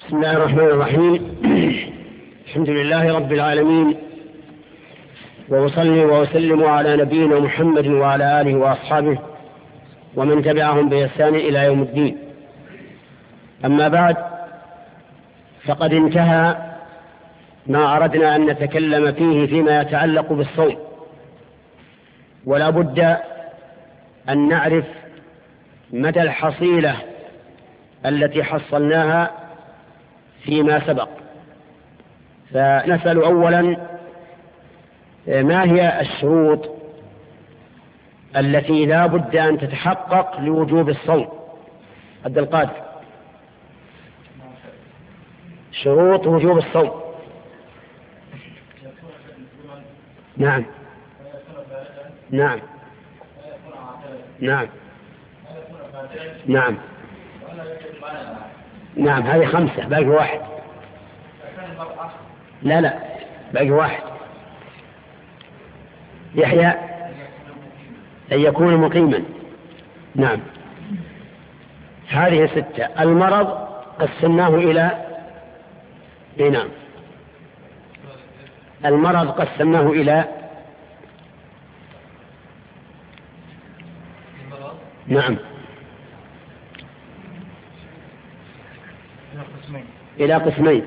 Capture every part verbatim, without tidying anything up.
بسم الله الرحمن الرحيم. الحمد لله رب العالمين، وأصلي وأسلم على نبينا محمد وعلى آله وأصحابه ومن تبعهم بإحسان إلى يوم الدين. أما بعد، فقد انتهى ما أردنا أن نتكلم فيه فيما يتعلق بالصوم، ولا بد أن نعرف مدى الحصيلة التي حصلناها فيما سبق. فنسأل أولا ما هي الشروط التي لا بد أن تتحقق لوجوب الصوم؟ عبد القادر، شروط وجوب الصوم. نعم نعم نعم نعم نعم هذه خمسة، باقي واحد. لا لا باقي واحد. يحيى أن يكون مقيما. نعم، هذه ستة. المرض قسمناه إلى نعم المرض قسمناه إلى نعم إلى قسمين.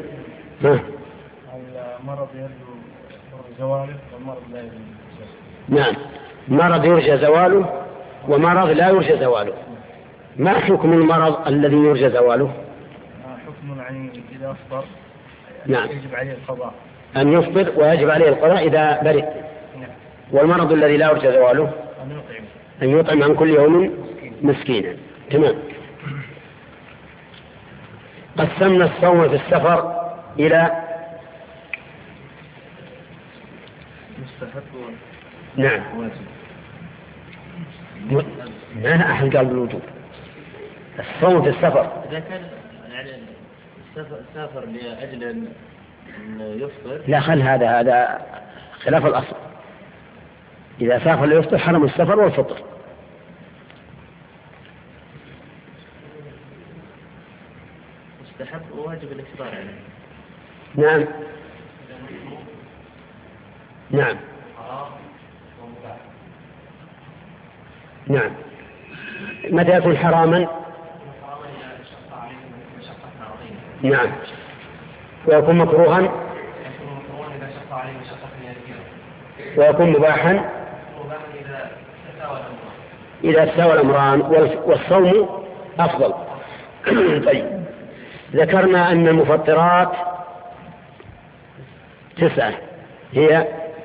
المرض يرجى زواله والمرض لا يرجى. نعم، مرض يرجى زواله ومرض لا يرجى زواله. ما حكم المرض الذي يرجى زواله؟ حكم يعني إذا أفطر نعم يجب عليه القضاء، أن يفطر ويجب عليه القضاء إذا برئ. نعم. والمرض الذي لا يرجى زواله أن يطعم أن يطعم عن كل يوم مسكينا. تمام. قسمنا الصوم في السفر إلى مستحب نعم ما أحد قال بالوجوب. الصوم في السفر إذا كان يعني سافر لأجل أن يفطر لا، خل هذا هذا خلاف الأصل. إذا سافر ليفطر حرم السفر والفطر. مستحب وواجب الإفطار عليه. نعم نعم نعم متى يكون حراما؟ نعم. ويكون مكروها ويكون مباحا إذا تساوى الأمران، والصوم أفضل. طيب، ذكرنا أن المفطرات تسعة، هي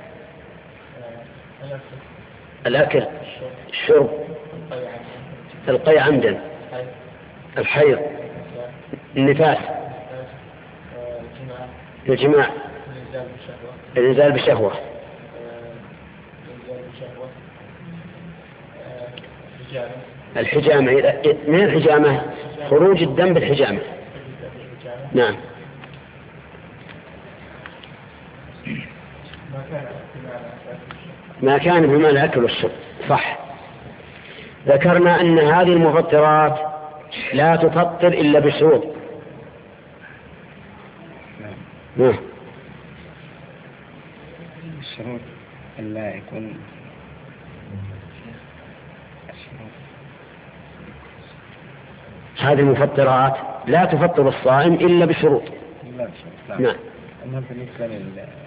الأكل، الشرب، القي عمدا، الحيض، النفاس، الجماع، الإنزال بالشهوة، الحجامة. من الحجامة خروج الدم بالحجامة. نعم. ما كان بما الأكل والشرب، صح. ذكرنا أن هذه المفطرات لا تفطر إلا بشروط. نعم. الشروط لا يكون هذه المفطرات لا تفطر الصائم إلا بشروط. لا بشروط. نعم. أما بالنسبة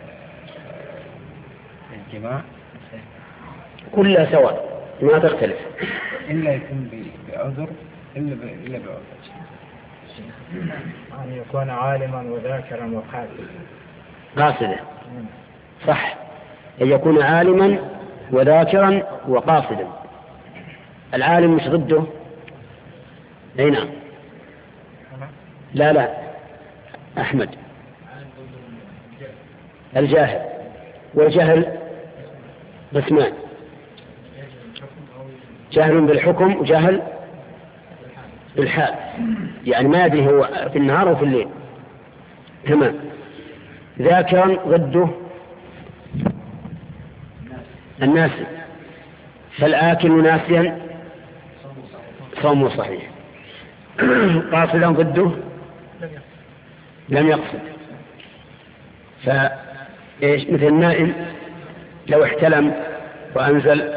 للجماع كلها سواء ما تختلف، إلا يكون بعذر إلا إلا بعذر. أن يكون عالما وذاكرا وقاصدا. قاصدا، صح. أن يكون عالما وذاكرا وقاصدا. العالم مش ضده؟ أي نعم. لا لا أحمد، الجاهل. والجهل قسمان: جهل بالحكم وجهل بالحال، يعني ما يدري هو في النهار وفي الليل. تمام. ذاكرا ضده الناسي، فالآكل ناسيا صومه صحيح. قاصدا ضده لم يقصد. فإيش مثل النائم لو احتلم وأنزل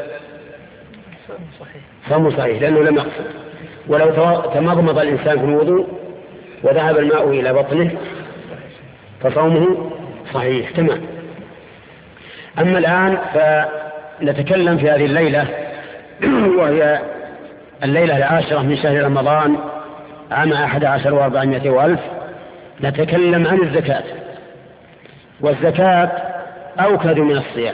صومه صحيح لأنه لم يقصد. ولو تمضمض الإنسان في الوضوء وذهب الماء إلى بطنه فصومه صحيح تمام. أما الآن فنتكلم في هذه الليلة وهي الليلة العاشرة من شهر رمضان عام أحد عشر وأربعمائة وألف. نتكلم عن الزكاة، والزكاة أوكد من الصيام،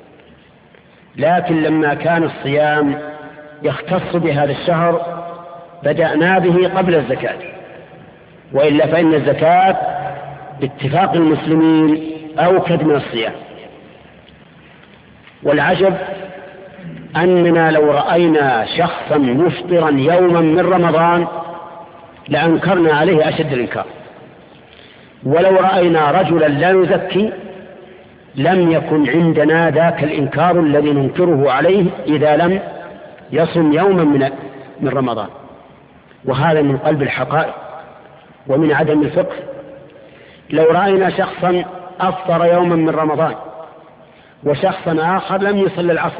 لكن لما كان الصيام يختص بهذا الشهر بدأنا به قبل الزكاة، وإلا فإن الزكاة باتفاق المسلمين أوكد من الصيام. والعجب أننا لو رأينا شخصا مفطرا يوما من رمضان لأنكرنا عليه أشد الإنكار، ولو رأينا رجلا لا نزكي لم يكن عندنا ذاك الإنكار الذي ننكره عليه إذا لم يصم يوما من من رمضان. وهذا من قلب الحقائق ومن عدم الفقه. لو رأينا شخصا أفطر يوما من رمضان وشخصا آخر لم يصل العصر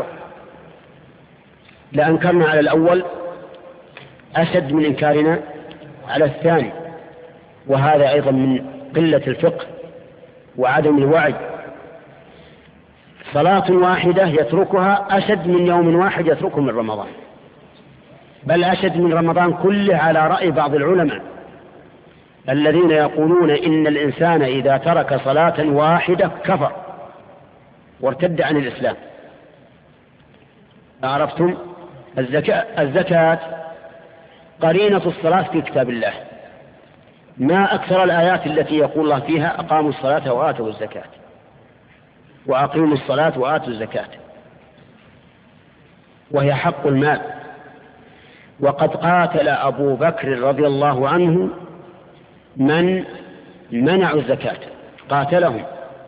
لأنكرنا على الأول أشد من إنكارنا على الثاني، وهذا أيضا من قلة الفقه وعدم الوعي. صلاة واحدة يتركها أشد من يوم واحد يتركه من رمضان، بل أشد من رمضان كله على رأي بعض العلماء الذين يقولون إن الإنسان إذا ترك صلاة واحدة كفر وارتد عن الإسلام. عرفتم؟ الزكاة, الزكاة قرينة الصلاة في كتاب الله، ما أكثر الآيات التي يقول الله فيها أقاموا الصلاة وآتوا الزكاة وأقيموا الصلاة وآتوا الزكاة، وهي حق المال. وقد قاتل أبو بكر رضي الله عنه من منعوا الزكاة، قاتلهم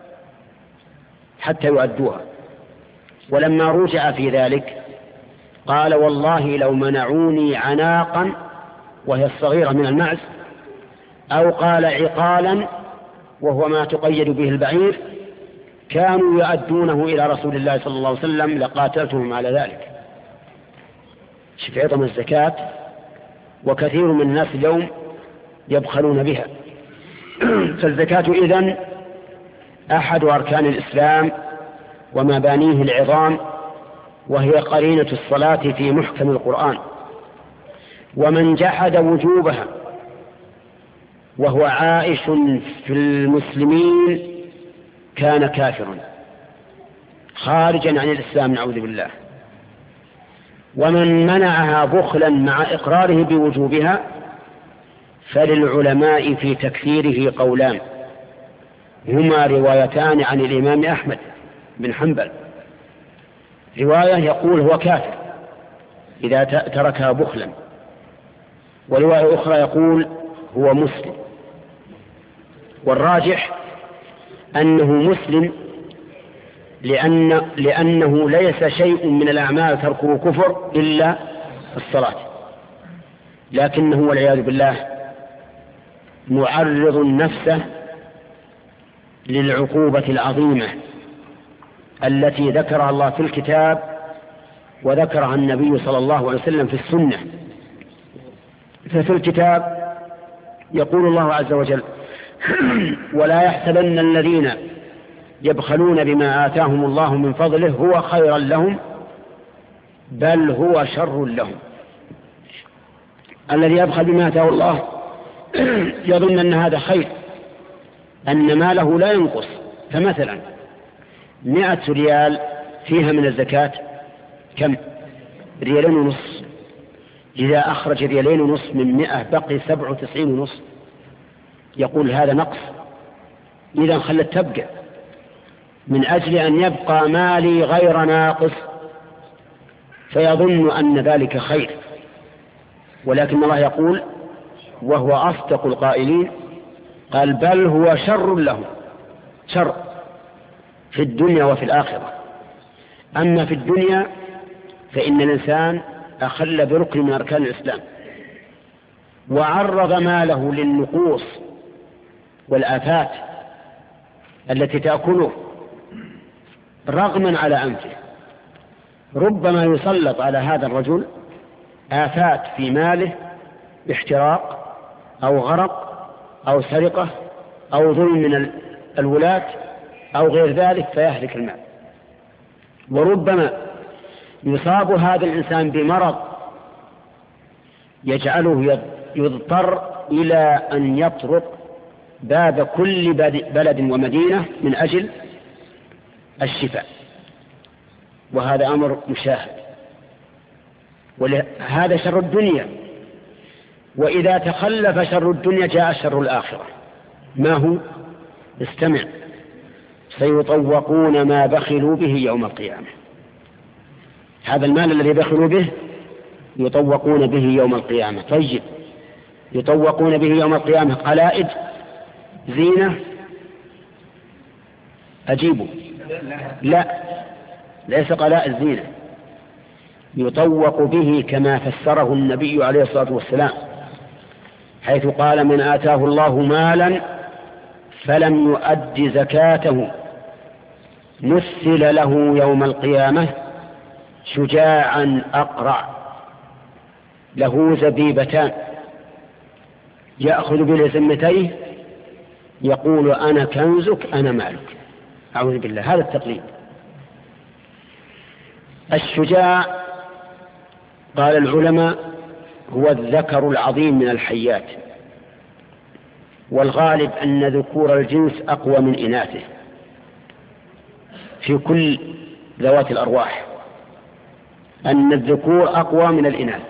حتى يؤدوها، ولما رجع في ذلك قال والله لو منعوني عناقا وهي الصغيرة من المعز، أو قال عقالا وهو ما تقيد به البعير، كانوا يؤدونه إلى رسول الله صلى الله عليه وسلم لقاتلتهم على ذلك. شوف عظم الزكاة، وكثير من الناس اليوم يبخلون بها. فالزكاة إذن أحد أركان الإسلام ومبانيه العظام، وهي قرينة الصلاة في محكم القرآن. ومن جحد وجوبها وهو عائش في المسلمين كان كافرا خارجا عن الإسلام نعوذ بالله. ومن منعها بخلا مع إقراره بوجوبها فللعلماء في تكفيره قولان، هما روايتان عن الإمام أحمد بن حنبل. رواية يقول هو كافر إذا تركها بخلا، ورواية أخرى يقول هو مسلم. والراجح أنه مسلم، لأن لأنه ليس شيء من الأعمال تركه كفر إلا الصلاة، لكنه والعياذ بالله معرض نفسه للعقوبة العظيمة التي ذكرها الله في الكتاب وذكرها النبي صلى الله عليه وسلم في السنة. ففي الكتاب يقول الله عز وجل ولا يحسبن الذين يبخلون بما آتاهم الله من فضله هو خيرا لهم بل هو شر لهم. الذي يبخل بما آتاه الله يظن أن هذا خير، أن ماله لا ينقص. فمثلا مئة ريال فيها من الزكاة كم؟ ريالين ونص. إذا أخرج ريالين ونص من مئة بقي سبع وتسعين ونص، يقول هذا نقص، إذا خلت تبقى من أجل أن يبقى مالي غير ناقص، فيظن أن ذلك خير. ولكن الله يقول وهو أصدق القائلين قال بل هو شر لهم، شر في الدنيا وفي الآخرة. أما في الدنيا فإن الإنسان أخل بركن من أركان الإسلام وعرض ماله للنقوص والآفات التي تأكله رغما على أنفه. ربما يسلط على هذا الرجل آفات في ماله، احتراق أو غرق أو سرقة أو ظلم من الولاة أو غير ذلك فيهلك المال. وربما يصاب هذا الإنسان بمرض يجعله يضطر إلى أن يطرق باب كل بلد ومدينة من أجل الشفاء، وهذا أمر مشاهد. وهذا شر الدنيا. وإذا تخلف شر الدنيا جاء شر الآخرة. ما هو؟ استمع: سيطوقون ما بخلوا به يوم القيامة. هذا المال الذي بخلوا به يطوقون به يوم القيامة. طيب، يطوقون به يوم القيامة قلائد زينة؟ أجيبوا: لا، ليس قلائد زينة. يطوق به كما فسره النبي عليه الصلاة والسلام، حيث قال: من آتاه الله مالا فلم يؤد زكاته مثل له يوم القيامة شجاعا أقرع له زبيبتان يأخذ بلزمتيه يقول: أنا كنزك أنا مالك. أعوذ بالله، هذا التقليد. الشجاع قال العلماء هو الذكر العظيم من الحيات، والغالب أن ذكور الجنس أقوى من إناثه في كل ذوات الأرواح، أن الذكور أقوى من الإناث.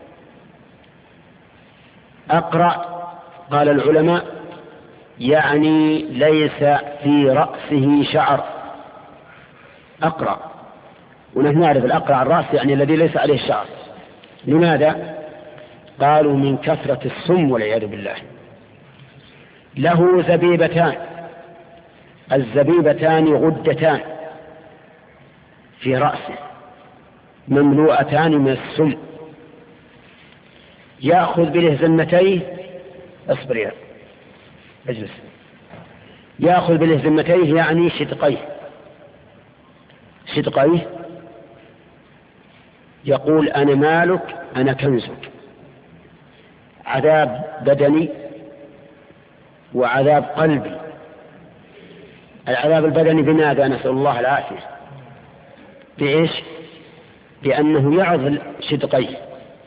أقرأ قال العلماء يعني ليس في رأسه شعر. أقرأ، ونحن نعرف الأقرع الرأس يعني الذي ليس عليه شعر. لماذا؟ قالوا من كثرة السم والعياذ بالله. له زبيبتان، الزبيبتان غدتان في رأسه مملوءتان من السم، يأخذ بلهزمتيه. اصبر يا اجلس. يأخذ بلهزمتيه يعني شدقيه شدقيه يقول: أنا مالك أنا كنزك. عذاب بدني وعذاب قلبي. العذاب البدني بماذا؟ نسأل الله العافية. بإيش؟ بأنه يعضل شدقيه،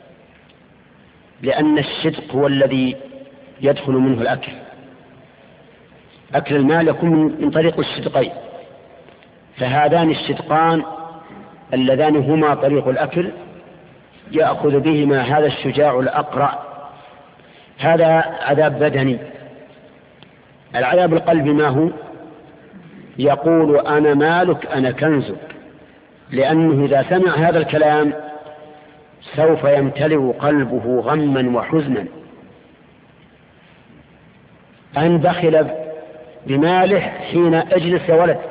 لأن الشدق هو الذي يدخل منه الأكل. أكل المال يكون من طريق الشدقين، فهذان الشدقان اللذان هما طريق الأكل يأخذ بهما هذا الشجاع الأقرع. هذا عذاب بدني. العذاب القلبي ما هو؟ يقول: أنا مالك أنا كنزك، لأنه إذا سمع هذا الكلام سوف يمتلئ قلبه غما وحزنا. أن بخل بماله حين أجلس يا ولد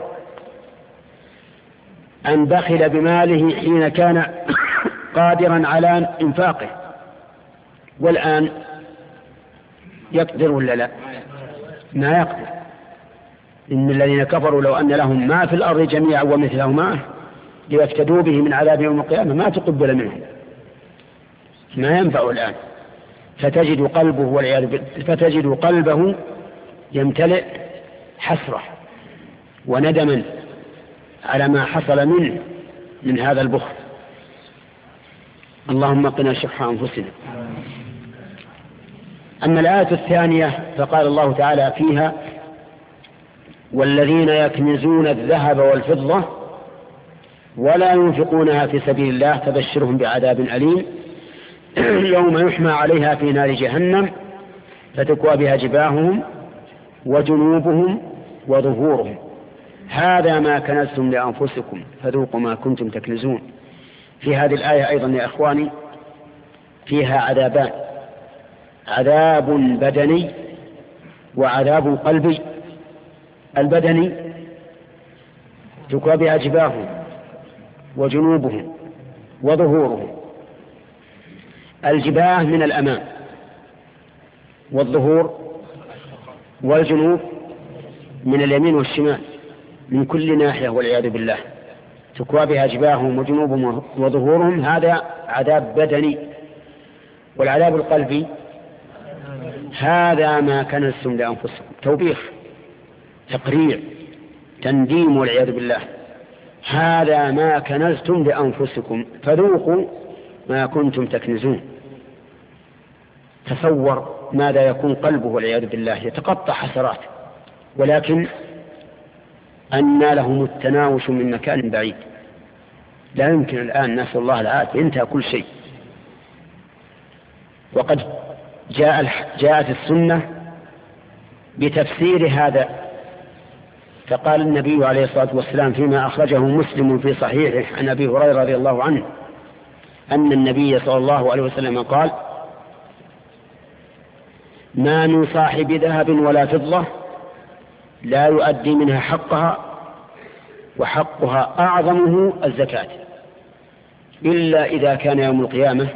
أن بخل بماله حين كان قادرا على إنفاقه، والآن يقدر ولا لا؟ ما يقدر. إن الذين كفروا لو أن لهم ما في الأرض جميعا ومثله معه ليفتدوا به من عذاب يوم القيامة ما تقبل منهم، ما ينفع الآن. فتجد قلبه والعياذ بالله فتجد قلبه يمتلئ حسرة وندما على ما حصل منه من هذا البخل. اللهم قنا شح أنفسنا. أما الآية الثانية فقال الله تعالى فيها: والذين يكنزون الذهب والفضة ولا ينفقونها في سبيل الله فبشرهم بعذاب أليم يوم يحمى عليها في نار جهنم فتكوى بها جباههم وجنوبهم وظهورهم هذا ما كنزتم لأنفسكم فذوقوا ما كنتم تكنزون. في هذه الآية أيضا يا أخواني فيها عذابان: عذاب بدني وعذاب قلبي. البدني تكوى بها جباههم وجنوبهم وظهورهم. الجباه من الأمام والظهور والجنوب من اليمين والشمال من كل ناحية والعياذ بالله، تكوى بها جباههم وجنوبهم وظهورهم. هذا عذاب بدني. والعذاب القلبي هذا ما كنزتم لأنفسكم، توبيخ، تقريع، تنديم والعياذ بالله. هذا ما كنزتم لأنفسكم فذوقوا ما كنتم تكنزون. تصور ماذا يكون قلبه والعياذ بالله، يتقطع حسرات، ولكن أنى لهم التناوش من مكان بعيد. لا يمكن الآن، نسأل الله العافية، انتهى كل شيء. وقد جاء جاءت السنة بتفسير هذا، فقال النبي عليه الصلاة والسلام فيما أخرجه مسلم في صحيحه عن أبي هريرة رضي الله عنه أن النبي صلى الله عليه وسلم قال: ما من صاحب ذهب ولا فضة لا يؤدي منها حقها وحقها أعظمه الزكاة، إلا إذا كان يوم القيامة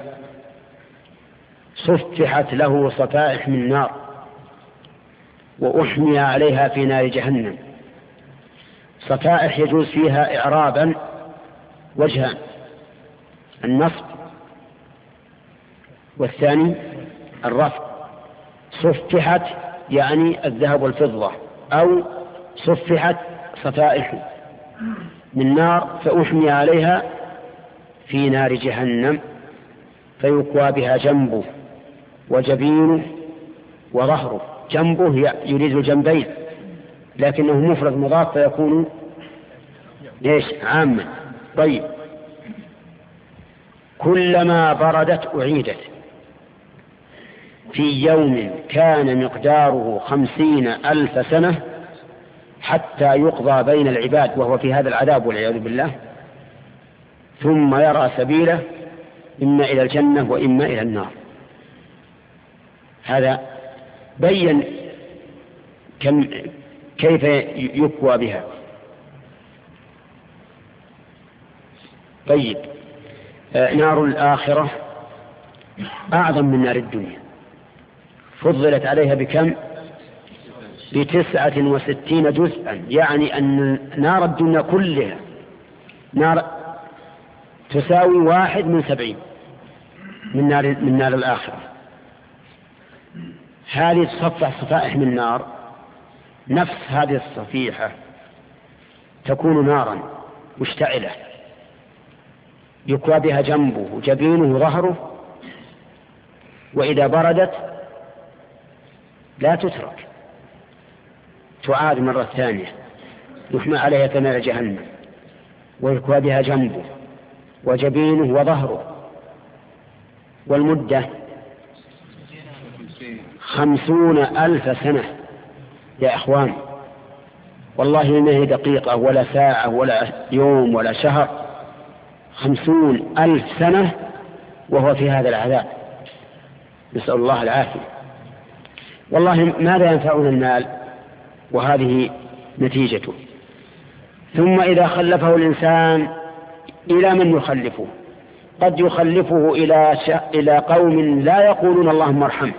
صفحت له صفائح من نار وأحمي عليها في نار جهنم. صفائح يجوز فيها إعرابا وجهان: النصب والثاني الرفع. صفحت يعني الذهب والفضة، أو صفحت صفائح من نار فأحمي عليها في نار جهنم فيقوى بها جنبه وجبينه وظهره. جنبه يريد الجنبين، لكنه مفرد مضاف فيكون ليش عاما. طيب، كلما بردت أعيدت في يوم كان مقداره خمسين ألف سنة حتى يقضى بين العباد وهو في هذا العذاب والعياذ بالله، ثم يرى سبيله إما إلى الجنة وإما إلى النار. هذا بين كم كيف يكوى بها. طيب، نار الآخرة أعظم من نار الدنيا، فضلت عليها بكم؟ بتسعة وستين جزءا، يعني أن نار الدنيا كلها نار تساوي واحد من سبعين من نار, من نار الآخرة. هذه تصفح صفائح من نار، نفس هذه الصفيحة تكون نارا مشتعلة يكوى بها جنبه وجبينه وظهره، وإذا بردت لا تترك، تعاد مرة ثانية يحمى عليها في نار جهنم ويكوى بها جنبه وجبينه وظهره. والمدة خمسون ألف سنة يا إخوان، والله ما هي دقيقة ولا ساعة ولا يوم ولا شهر، خمسون ألف سنة وهو في هذا العذاب، نسأل الله العافية. والله ماذا ينفعنا المال وهذه نتيجته. ثم إذا خلفه الإنسان إلى من يخلفه؟ قد يخلفه إلى, ش... إلى قوم لا يقولون اللهم ارحمه،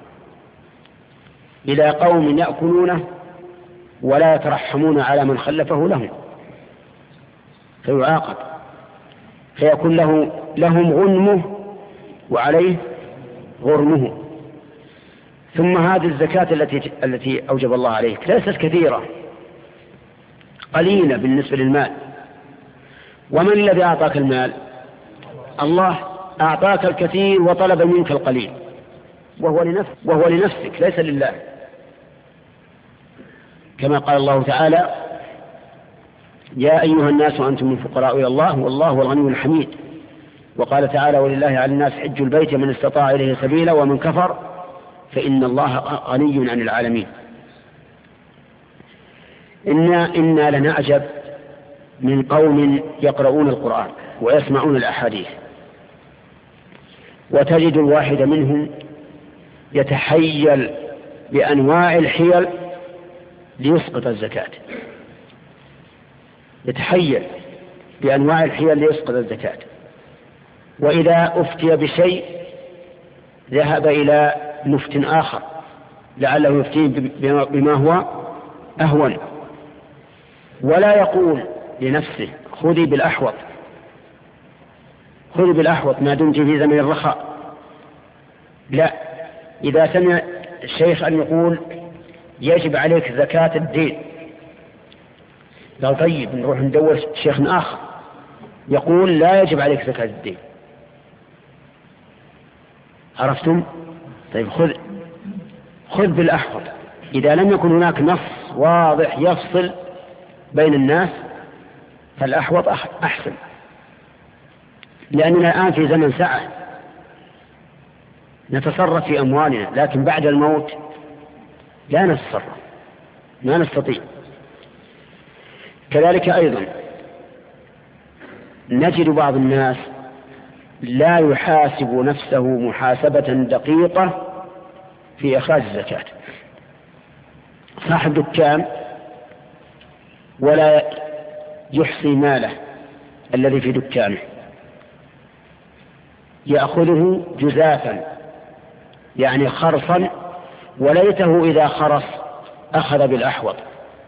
إلى قوم يأكلونه ولا يترحمون على من خلفه لهم، فيعاقب، فيكون له لهم غنمه وعليه غرمه. ثم هذه الزكاة التي التي أوجب الله عليك ليست كثيرة، قليلة بالنسبة للمال. ومن الذي أعطاك المال؟ الله أعطاك الكثير وطلب منك القليل، وهو لنفسك, وهو لنفسك ليس لله، كما قال الله تعالى: يا أيها الناس أنتم الفقراء إلى الله والله هو الغني الحميد. وقال تعالى: ولله على الناس حج البيت من استطاع إليه سبيلا ومن كفر فإن الله غني عن العالمين. إنا, إنا لنعجب من قوم يقرؤون القرآن ويسمعون الأحاديث، وتجد الواحد منهم يتحيل بأنواع الحيل ليسقط الزكاة، يتحيل بأنواع الحيل ليسقط الزكاة. وإذا أفتي بشيء ذهب إلى مفت آخر لعله يفتيه بما هو أهون، ولا يقول لنفسه خذي بالأحوط خذي بالأحوط ما دمت في زمن الرخاء. لا، إذا سمع الشيخ أن يقول يجب عليك زكاة الدين، قال طيب نروح ندور شيخ آخر يقول لا يجب عليك زكاة الدين. عرفتم؟ طيب خذ خذ بالأحوط. إذا لم يكن هناك نص واضح يفصل بين الناس فالأحوط أحسن، لأننا الآن في زمن سعة نتصرف في أموالنا، لكن بعد الموت لا نتصرف، ما نستطيع. كذلك أيضا نجد بعض الناس لا يحاسب نفسه محاسبة دقيقة في إخراج الزكاة. صاحب دكان ولا يحصي ماله الذي في دكانه، يأخذه جزافا يعني خرصا، وليته إذا خرص أخذ بالأحوط،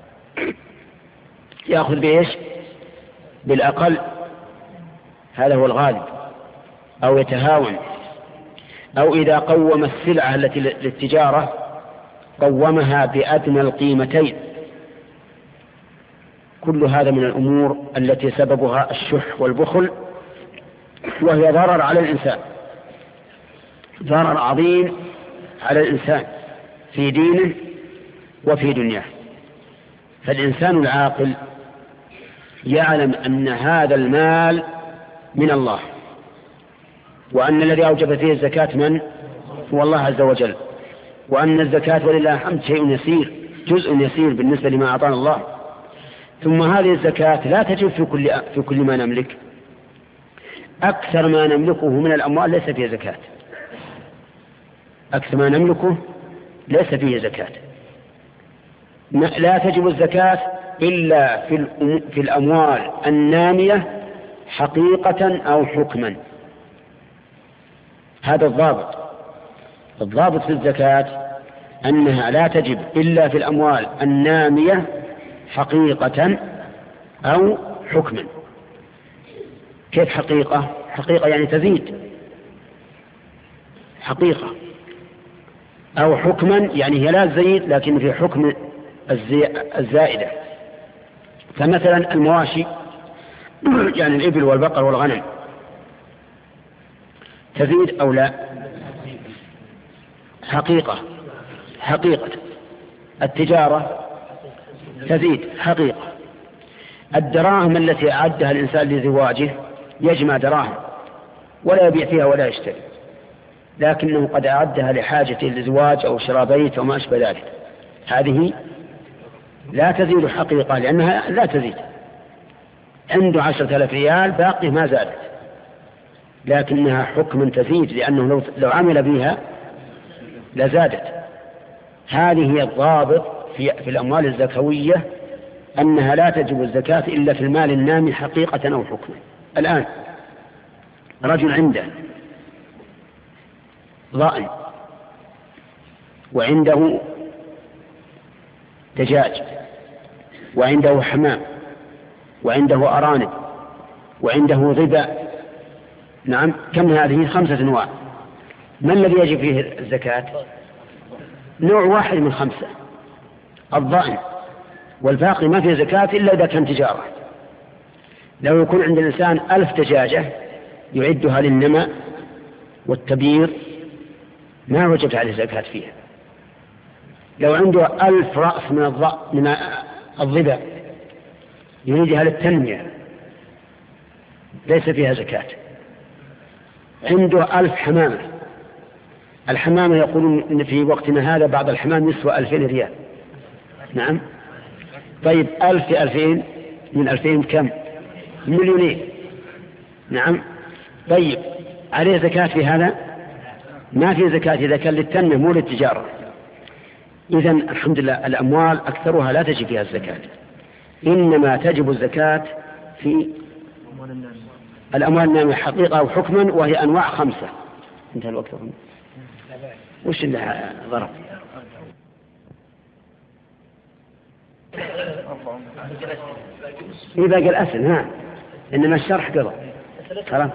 يأخذ بإيش؟ بالأقل، هذا هو الغالب، أو يتهاون، أو إذا قوم السلعة التي للتجارة قومها بأدنى القيمتين. كل هذا من الأمور التي سببها الشح والبخل، وهي ضرر على الإنسان، ضرر عظيم على الإنسان في دينه وفي دنياه. فالإنسان العاقل يعلم أن هذا المال من الله، وأن الذي أوجب فيه الزكاة من هو الله عز وجل، وأن الزكاة ولله الحمد شيء يسير، جزء يسير بالنسبة لما أعطانا الله. ثم هذه الزكاة لا تجب في كل في كل ما نملك، أكثر ما نملكه من الأموال ليس فيه زكاة، أكثر ما نملكه ليس فيه زكاة. لا تجب الزكاة إلا في في الأموال النامية حقيقة أو حكما. هذا الضابط. الضابط في الزكاة أنها لا تجب إلا في الأموال النامية حقيقة أو حكما. كيف حقيقة؟ حقيقة يعني تزيد، حقيقة. أو حكما يعني هي لا تزيد لكن في حكم الزائدة. فمثلا المواشي يعني الإبل والبقر والغنم تزيد أو لا؟ حقيقة، حقيقة. التجارة تزيد، حقيقة. الدراهم التي أعدها الإنسان لزواجه يجمع دراهم ولا يبيع فيها ولا يشتري، لكنه قد أعدها لحاجة لزواج أو شراء بيت وما أشبه ذلك، هذه لا تزيد حقيقة لأنها لا تزيد. عنده عشرة آلاف ريال باقي ما زادت، لكنها حكم تزيد لأنه لو, لو عمل بها لزادت. هذه هي الضابط في, في الأموال الزكوية، أنها لا تجب الزكاة إلا في المال النامي حقيقة أو حكما. الآن رجل عنده ضأن وعنده دجاج وعنده حمام وعنده أرانب وعنده ظباء. نعم، كم هذه؟ خمسة أنواع. ما الذي يجب فيه الزكاة؟ نوع واحد من خمسة، الضأن، والباقي ما فيه زكاة إلا إذا كان تجارة. لو يكون عند الإنسان ألف دجاجة يعدها للنماء والتبيير ما وجبت عليه زكاة فيها. لو عنده ألف رأس من الضأن من الظباء يريدها للتنمية ليس فيها زكاة. عنده ألف حمامة، الحمامة يقولون إن في وقتنا هذا بعض الحمام يسوى ألفين ريال. نعم، طيب ألف في ألفين من ألفين كم؟ مليونين. نعم، طيب عليه زكاة في هذا؟ ما في زكاة إذا كان للتنمية مو للتجارة. إذن الحمد لله الأموال أكثرها لا تجب فيها الزكاة، إنما تجب الزكاة في الأموال النامية حقيقة أو حكما، وهي أنواع خمسة. انتهى الوقت. وش اللي ضرب؟ إيه باقي الأسئلة؟ نعم، إنما الشرح قضى. خلاص.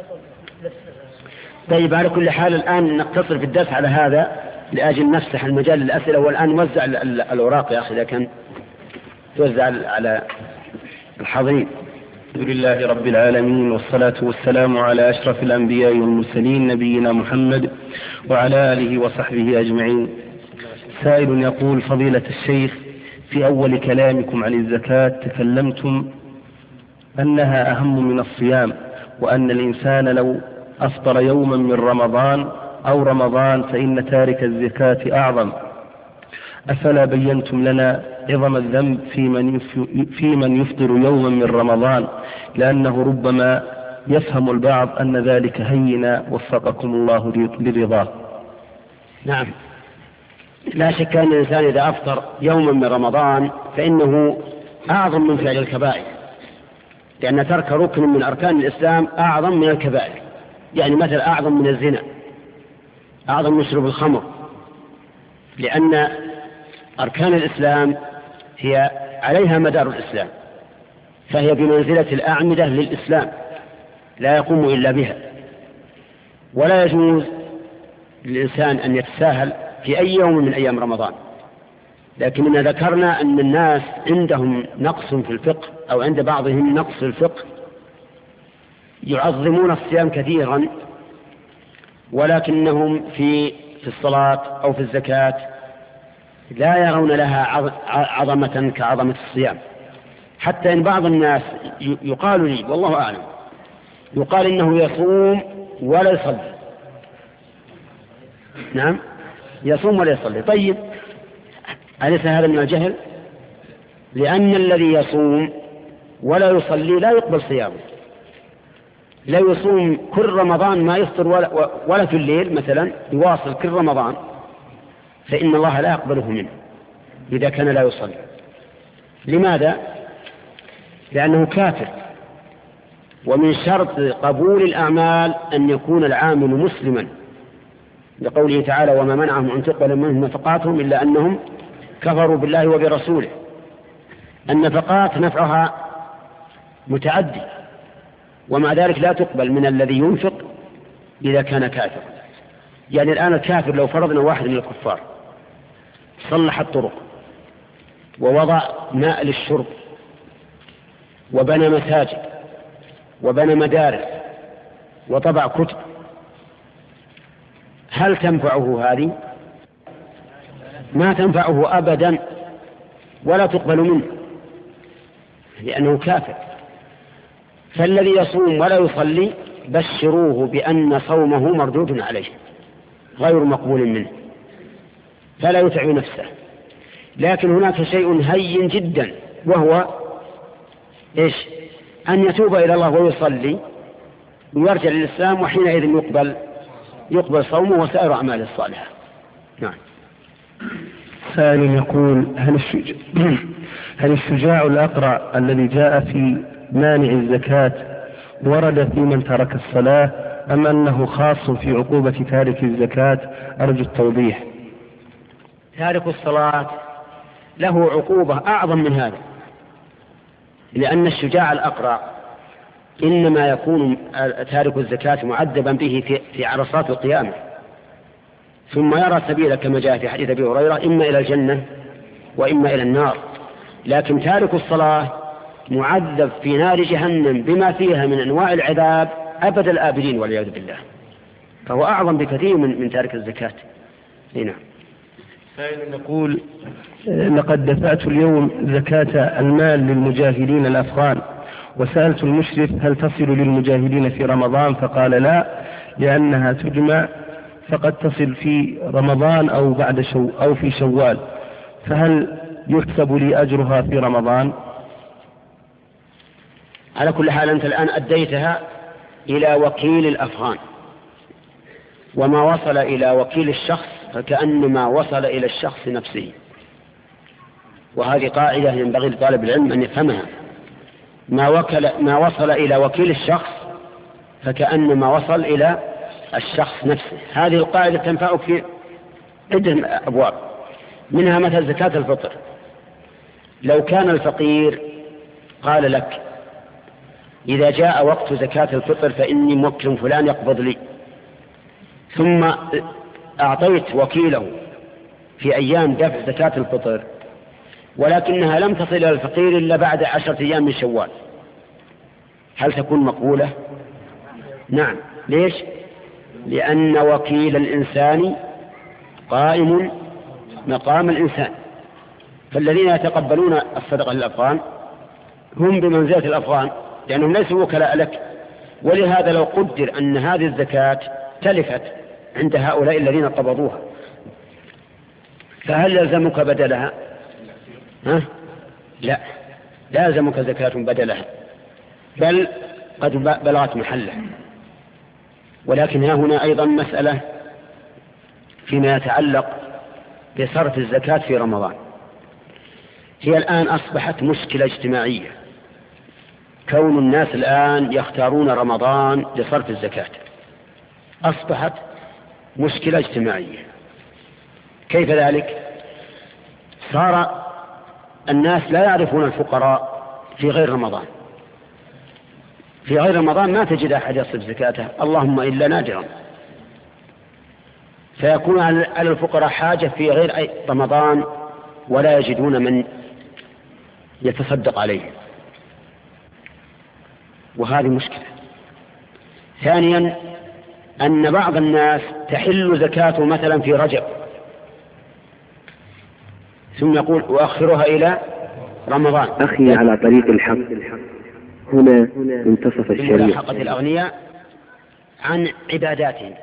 طيب على كل حال الآن نقتصر في الدرس على هذا لأجل نفتح المجال للأسئلة، والآن نوزع الأوراق يا أخي إذا كان توزع على الحاضرين. الحمد لله رب العالمين، والصلاة والسلام على أشرف الأنبياء والمرسلين نبينا محمد وعلى آله وصحبه أجمعين. سائل يقول: فضيلة الشيخ، في أول كلامكم عن الزكاة تكلمتم أنها أهم من الصيام، وأن الإنسان لو أفطر يوما من رمضان أو رمضان فإن تارك الزكاة أعظم، أفلا بينتم لنا عظم الذنب في من في من يفطر يوما من رمضان، لأنه ربما يفهم البعض أن ذلك هينا، وفقكم الله لرضاه. نعم، لا شك أن الإنسان إذا أفطر يوما من رمضان فإنه أعظم من فعل الكبائر، لأن ترك ركن من أركان الإسلام أعظم من الكبائر. يعني مثلا أعظم من الزنا، أعظم من شرب الخمر، لأن أركان الإسلام هي عليها مدار الإسلام، فهي بمنزلة الأعمدة للإسلام لا يقوم إلا بها. ولا يجوز للإنسان أن يتساهل في أي يوم من أيام رمضان. لكننا ذكرنا أن الناس عندهم نقص في الفقه، أو عند بعضهم نقص في الفقه، يعظمون الصيام كثيرا، ولكنهم في في الصلاة أو في الزكاة لا يرون لها عظمة كعظمة الصيام. حتى إن بعض الناس يقال لي والله أعلم يقال إنه يصوم ولا يصلي. نعم، يصوم ولا يصلي. طيب، أليس هذا من الجهل؟ لأن الذي يصوم ولا يصلي لا يقبل صيامه. لا يصوم كل رمضان ما يفطر ولا, ولا في الليل مثلا يواصل كل رمضان، فإن الله لا يقبله منه إذا كان لا يصلي. لماذا؟ لأنه كافر. ومن شرط قبول الأعمال أن يكون العامل مسلما، لقوله تعالى: وما منعهم أن تقبل منهم نفقاتهم إلا أنهم كفروا بالله وبرسوله. النفقات نفعها متعدي، ومع ذلك لا تقبل من الذي ينفق إذا كان كافر. يعني الآن الكافر لو فرضنا واحد من الكفار صلح الطرق ووضع ماء للشرب وبنى مساجد وبنى مدارس وطبع كتب، هل تنفعه هذه؟ ما تنفعه أبدا، ولا تقبل منه، لأنه كافر. فالذي يصوم ولا يصلي بشروه بأن صومه مردود عليه غير مقبول منه، فلا يتعب نفسه. لكن هناك شيء هين جدا، وهو إيش؟ أن يتوب إلى الله ويصلي ويرجع للإسلام، وحينئذ يقبل يقبل صومه وسائر أعماله الصالحة. نعم. سائل يقول: هل الشجاع, هل الشجاع الأقرع الذي جاء في مانع الزكاة ورد في من ترك الصلاة، أم أنه خاص في عقوبة تارك الزكاة؟ أرجو التوضيح. تارك الصلاة له عقوبة أعظم من هذا، لأن الشجاع الأقرع إنما يكون تارك الزكاة معذبا به في, في عرصات القيامة، ثم يرى سبيلا كما جاء في حديث أبي هريرة إما إلى الجنة وإما إلى النار. لكن تارك الصلاة معذب في نار جهنم بما فيها من أنواع العذاب أبد الآبدين والعياذ بالله، فهو أعظم بكثير من, من تارك الزكاة. هنا سائل يقول: لقد دفعت اليوم زكاة المال للمجاهدين الأفغان، وسألت المشرف هل تصل للمجاهدين في رمضان، فقال لا، لأنها تجمع فقد تصل في رمضان أو بعد شو أو في شوال، فهل يحسب لي أجرها في رمضان؟ على كل حال أنت الآن أديتها إلى وكيل الأفغان، وما وصل إلى وكيل الشخص فكأنما وصل إلى الشخص نفسه، وهذه قاعدة ينبغي لطالب العلم أن يفهمها. ما, وكل ما وصل إلى وكيل الشخص فكأنما وصل إلى الشخص نفسه. هذه القاعدة تنفعك في عدة أبواب، منها مثل زكاة الفطر. لو كان الفقير قال لك إذا جاء وقت زكاة الفطر فإني موكل فلان يقبض لي، ثم أعطيت وكيله في أيام دفع زكاة الفطر ولكنها لم تصل إلى الفقير إلا بعد عشرة أيام من شوال، هل تكون مقبولة؟ نعم. ليش؟ لأن وكيل الإنسان قائم مقام الإنسان، فالذين يتقبلون الصدقة للأفغان هم بمنزلة الأفغان لأنهم ليسوا وكلاء لك. ولهذا لو قدر أن هذه الزكاة تلفت عند هؤلاء الذين قبضوها فهل يلزمك بدلها؟ ها؟ لا، لا يلزمك زكاة بدلها، بل قد بلغت محله. ولكن ها هنا أيضا مسألة فيما يتعلق بصرف الزكاة في رمضان. هي الآن أصبحت مشكلة اجتماعية، كون الناس الآن يختارون رمضان لصرف الزكاة أصبحت مشكلة اجتماعية. كيف ذلك؟ صار الناس لا يعرفون الفقراء في غير رمضان، في غير رمضان ما تجد أحد يصرف زكاته اللهم إلا نادرا، فيكون على الفقراء حاجة في غير رمضان ولا يجدون من يتصدق عليه، وهذه مشكلة. ثانيا أن بعض الناس تحل زكاته مثلا في رجب ثم يقول وأخرها إلى رمضان. أخي على طريق الحق هنا منتصف الشريعة. ملاحقة الأغنياء عن عباداتهم،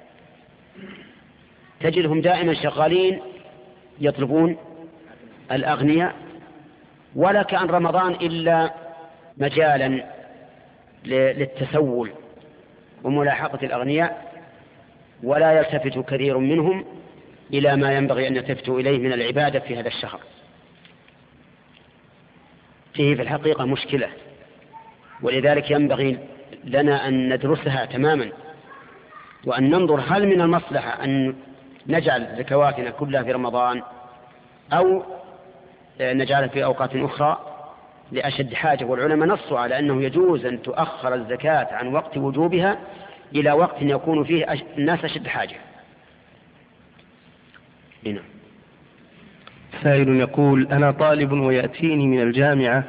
تجدهم دائما شغالين يطلبون الأغنياء، ولا كأن رمضان إلا مجالا للتسول وملاحقة الأغنياء، ولا يلتفت كثير منهم إلى ما ينبغي أن يلتفتوا إليه من العبادة في هذا الشهر. فيه في الحقيقة مشكلة، ولذلك ينبغي لنا أن ندرسها تماما وأن ننظر هل من المصلحة أن نجعل زكواتنا كلها في رمضان أو نجعلها في أوقات أخرى لأشد حاجة. والعلماء نصوا على أنه يجوز أن تؤخر الزكاة عن وقت وجوبها إلى وقت يكون فيه الناس أشد حاجة. هنا سائل يقول أنا طالب ويأتيني من الجامعة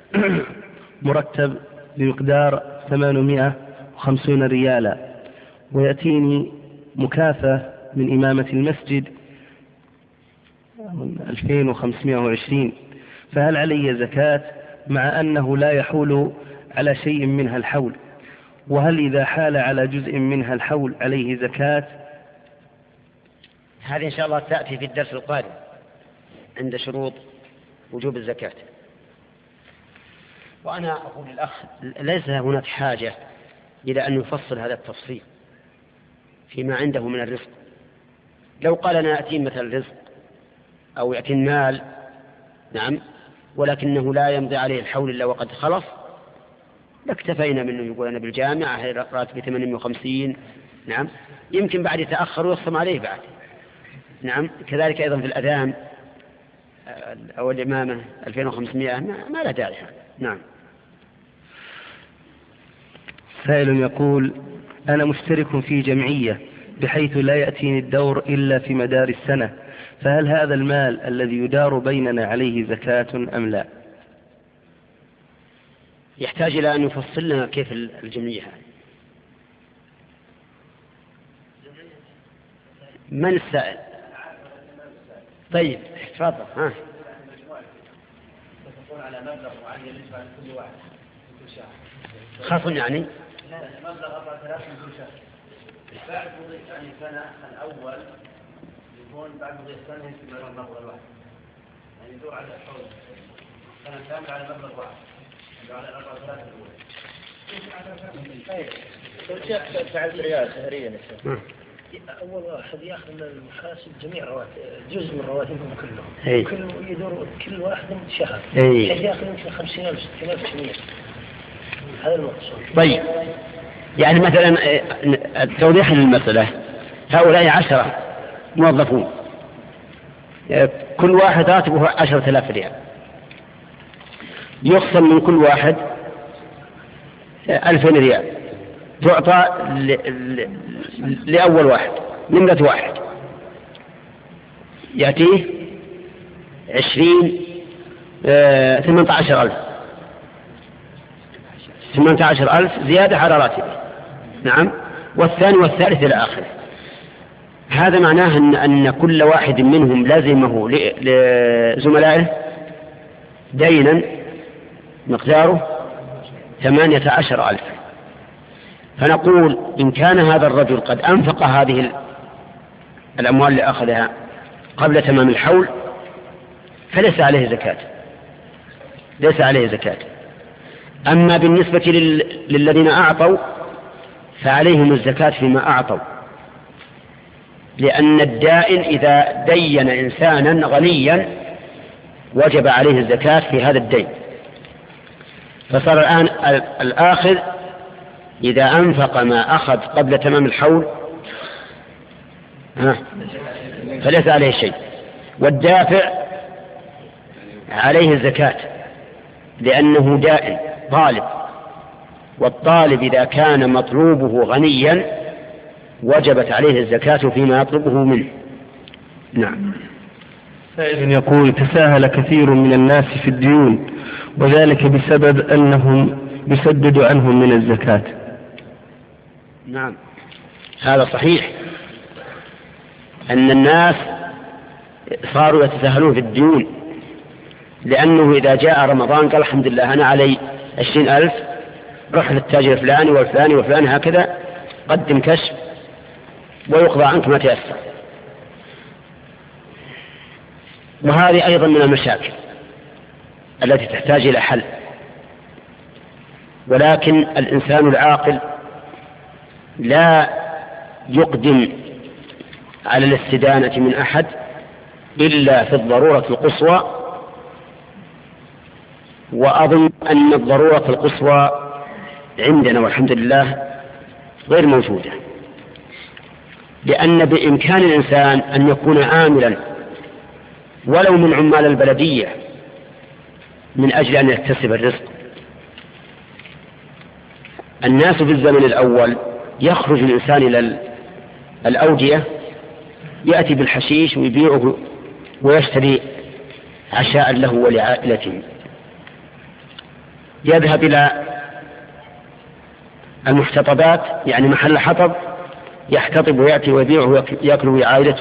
مرتب بمقدار ثمانمائة وخمسين ريالا، ويأتيني مكافأة من إمامة المسجد ألفين وخمسمائة وعشرين، فهل علي زكاة مع أنه لا يحول على شيء منها الحول؟ وهل إذا حال على جزء منها الحول عليه زكاة؟ هذه إن شاء الله تأتي في الدرس القادم عند شروط وجوب الزكاة. وأنا أقول الأخ ليس هناك حاجة إلى أن نفصل هذا التفصيل فيما عنده من الرزق. لو قال أنا يأتين مثل رزق أو يأتين مال نعم ولكنه لا يمضي عليه الحول إلا وقد خلص لاكتفينا منه. يقول أنا بالجامعة راتبي ثمانمائة وخمسين نعم، يمكن بعد يتأخر ويخصم عليه بعد نعم. كذلك أيضا في الأذان أو الإمامة ألفين وخمسمائة ما لا داعي. نعم. سائل يقول أنا مشترك في جمعية بحيث لا يأتيني الدور إلا في مدار السنة، فهل هذا المال الذي يدار بيننا عليه زكاة أم لا؟ يحتاج إلى أن يفصل لنا كيف الجمعية هذه. من السائل؟ طيب تفضل. ها على مبلغ معين يدفع لكل واحد كل شهر. خاص يعني؟ لا مبلغ أربعة آلاف من كل شهر. بعد مضي يعني سنة الأول يكون بعد مضي سنة يمكن على المبلغ الواحد. يعني يدور على الحول سنة كاملة على مبلغ واحد. يدور على أربعة آلاف الأول. كل شيء فعل ريال شهريا. أول واحد يأخذ من المحاسب جميع رواتب جزء من رواتبهم كلهم. كل يدور كل واحد شهر. حيث يأخذ يمكن خمسين ألف ستين ألف سنين. هذا المقصود. طيب يعني مثلا التوضيح للمسألة هؤلاء عشرة موظفون كل واحد راتبه عشرة آلاف ريال يخصم من كل واحد ألفين ريال تعطى ل... ل... لأول واحد نمرة واحد يأتيه عشرين آه... ثمانية عشر ألف ثمانية عشر ألف زيادة على راتبه. نعم. والثاني والثالث إلى آخره. هذا معناه أن, أن كل واحد منهم لازمه لزملائه دينا مقداره ثمانية عشر ألف. فنقول إن كان هذا الرجل قد أنفق هذه الأموال اللي أخذها قبل تمام الحول فليس عليه زكاة، ليس عليه زكاة. أما بالنسبة لل... للذين أعطوا فعليهم الزكاة فيما أعطوا، لأن الدائن إذا دين إنسانا غنيا وجب عليه الزكاة في هذا الدين. فصار الآن الآخذ إذا أنفق ما أخذ قبل تمام الحول فليس عليه شيء، والدافع عليه الزكاة لأنه دائن طالب، والطالب إذا كان مطلوبه غنيا وجبت عليه الزكاة فيما يطلبه منه. نعم. سائل يقول: تساهل كثير من الناس في الديون وذلك بسبب أنهم يسدد عنهم من الزكاة. نعم، هذا صحيح، أن الناس صاروا يتساهلون في الديون، لأنه إذا جاء رمضان قال الحمد لله أنا علي عشرين ألف، روح للتاجر الفلاني والفلاني والفلاني هكذا، قدم كشف ويقضى عنك ما تيسر. وهذه أيضا من المشاكل التي تحتاج إلى حل. ولكن الإنسان العاقل لا يقدم على الاستدانة من أحد إلا في الضرورة القصوى، وأظن أن الضرورة القصوى عندنا والحمد لله غير موجودة، لأن بإمكان الإنسان أن يكون عاملا ولو من عمال البلدية من أجل أن يكتسب الرزق. الناس في الزمن الأول يخرج الإنسان إلى الأودية يأتي بالحشيش ويبيعه ويشتري عشاء له ولعائلته، يذهب إلى المحتطبات يعني محل حطب يحتطب ويأتي ويبيعه ويأكل وعائلته.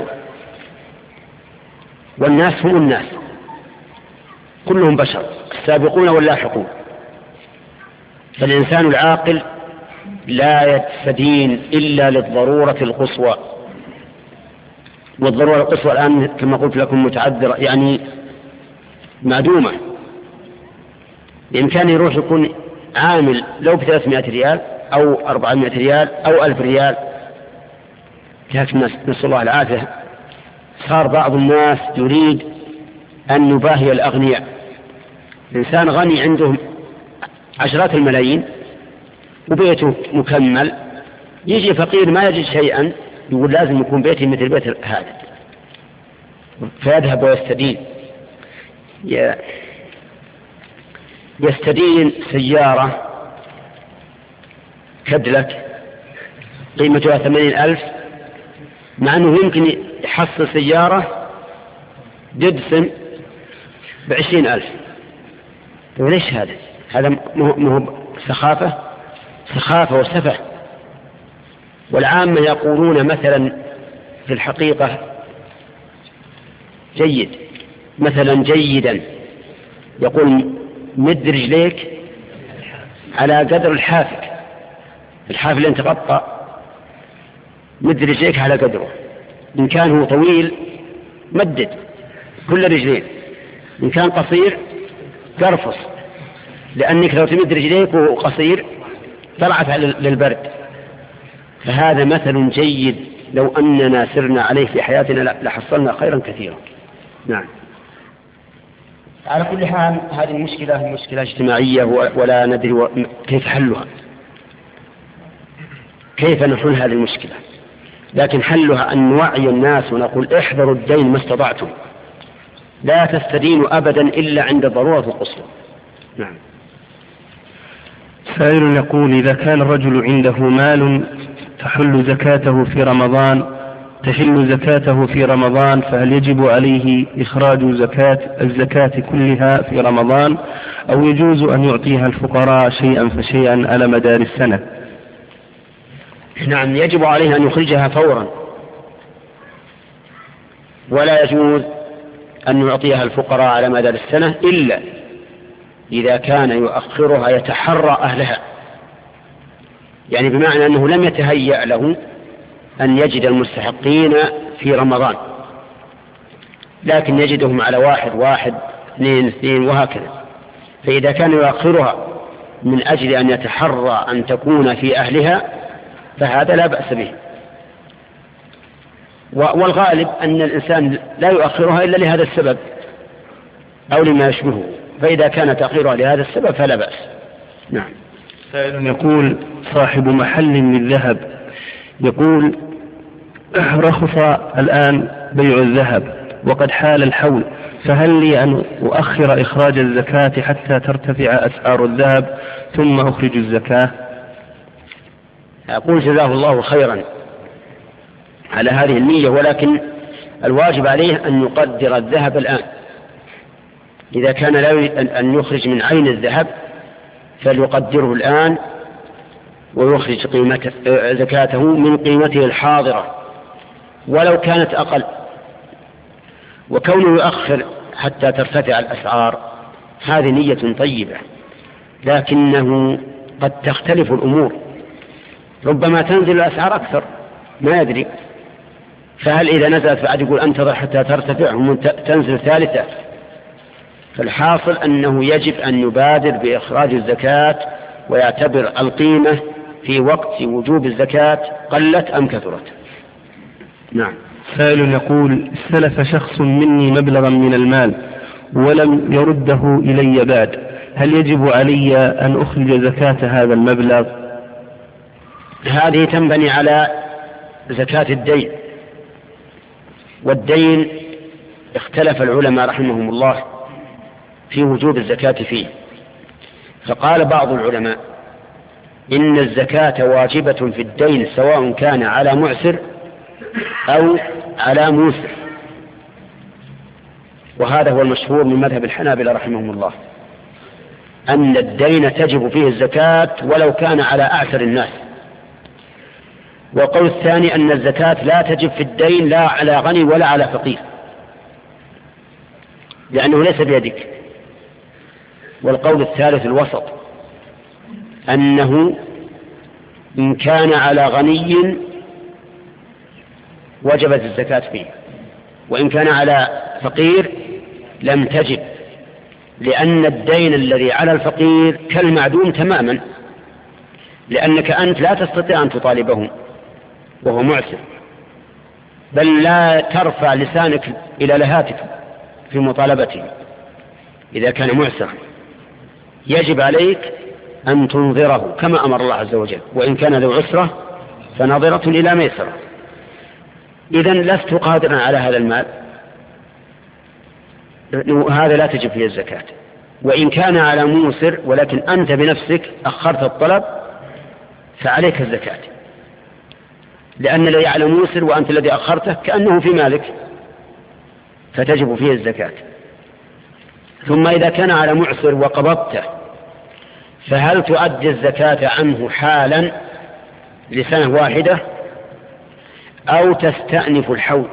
والناس هم الناس كلهم بشر السابقون واللاحقون. فالإنسان العاقل لا يستدين إلا للضرورة القصوى، والضرورة القصوى الآن كما قلت لكم متعذرة يعني معدومة. بإمكانه يروح يكون عامل لو بثلاثمائة ريال أو أربعمائة ريال أو ألف ريال، لكن نسأل الله العافية صار بعض الناس يريد أن يباهي الأغنياء. إنسان غني عندهم عشرات الملايين وبيته مكمل، يجي فقير ما يجد شيئا يقول لازم يكون بيتي مثل بيت هذا، فيذهب ويستدين. يستدين سيارة كدلك قيمتها ثمانين ألف، مع أنه يمكن يحصل سيارة جدسن بعشرين ألف. وليش هذا؟ هذا مو سخافة سخافة وسفه. والعامة يقولون مثلا في الحقيقة جيد، مثلا جيدا يقول مد رجليك على قدر الحافك، الحافل اللي انت غطى مد رجليك على قدره. إن كان هو طويل مدد كل رجلين، إن كان قصير قرفص، لأنك لو تمد رجليك وقصير طلعت للبرد. فهذا مثل جيد لو أننا سرنا عليه في حياتنا لحصلنا خيرا كثيرا. نعم. على كل حال هذه المشكلة مشكلة اجتماعية ولا ندري كيف حلها، كيف نحل هذه المشكلة. لكن حلها أن نوعي الناس ونقول احذروا الدين ما استطعتم، لا تستدينوا أبدا إلا عند ضرورة القصوى. نعم. سائل يقول: إذا كان الرجل عنده مال تحل زكاته في رمضان تحل زكاته في رمضان فهل يجب عليه إخراج زكاة الزكاة كلها في رمضان أو يجوز أن يعطيها الفقراء شيئا فشيئا على مدار السنة؟ نعم، يجب عليه أن يخرجها فورا، ولا يجوز أن يعطيها الفقراء على مدار السنة إلا إذا كان يؤخرها يتحرى أهلها، يعني بمعنى أنه لم يتهيأ له أن يجد المستحقين في رمضان، لكن يجدهم على واحد واحد اثنين اثنين وهكذا. فإذا كان يؤخرها من أجل أن يتحرى أن تكون في أهلها فهذا لا بأس به. والغالب أن الإنسان لا يؤخرها إلا لهذا السبب أو لما يشبهه، فإذا كان تأخيرها لهذا السبب فلا بأس. نعم. سائل يقول: صاحب محل للذهب يقول: رخص الآن بيع الذهب وقد حال الحول، فهل لي أن أؤخر إخراج الزكاة حتى ترتفع أسعار الذهب ثم أخرج الزكاة؟ أقول جزاه الله خيرا على هذه النية، ولكن الواجب عليه أن يقدر الذهب الآن. إذا كان لا يريد أن يخرج من عين الذهب فليقدره الآن ويخرج قيمته زكاته من قيمته الحاضرة ولو كانت أقل. وكونه يؤخر حتى ترتفع الأسعار هذه نية طيبة، لكنه قد تختلف الأمور، ربما تنزل الأسعار أكثر ما يدري، فهل إذا نزلت بعد يقول أنتظر حتى ترتفع تنزل ثالثة؟ فالحاصل أنه يجب أن يبادر بإخراج الزكاة ويعتبر القيمة في وقت وجوب الزكاة قلت أم كثرت. نعم. سائل يقول: استلف شخص مني مبلغا من المال ولم يرده إلي بعد، هل يجب علي أن أخرج زكاة هذا المبلغ؟ هذه تنبني على زكاة الدين، والدين اختلف العلماء رحمهم الله في وجوب الزكاة فيه. فقال بعض العلماء إن الزكاة واجبة في الدين سواء كان على معسر أو على موسر، وهذا هو المشهور من مذهب الحنابلة رحمهم الله، أن الدين تجب فيه الزكاة ولو كان على أعسر الناس. والقول الثاني أن الزكاة لا تجب في الدين لا على غني ولا على فقير، لأنه ليس بيدك. والقول الثالث الوسط، أنه إن كان على غني وجبت الزكاة فيه، وإن كان على فقير لم تجب، لأن الدين الذي على الفقير كالمعدوم تماما، لأنك أنت لا تستطيع أن تطالبه وهو معسر، بل لا ترفع لسانك إلى لهاتك في مطالبته إذا كان معسرا. يجب عليك أن تنظره كما أمر الله عز وجل، وإن كان ذو عسرة فنظرة إلى ميسرة. إذن لست قادرا على هذا المال، هذا لا تجب فيه الزكاة. وإن كان على موسر ولكن أنت بنفسك أخرت الطلب فعليك الزكاة، لأن الذي على موسر وأنت الذي أخرته كأنه في مالك فتجب فيه الزكاة. ثم إذا كان على معسر وقبضته فهل تؤدي الزكاة عنه حالا لسنة واحدة أو تستأنف الحول؟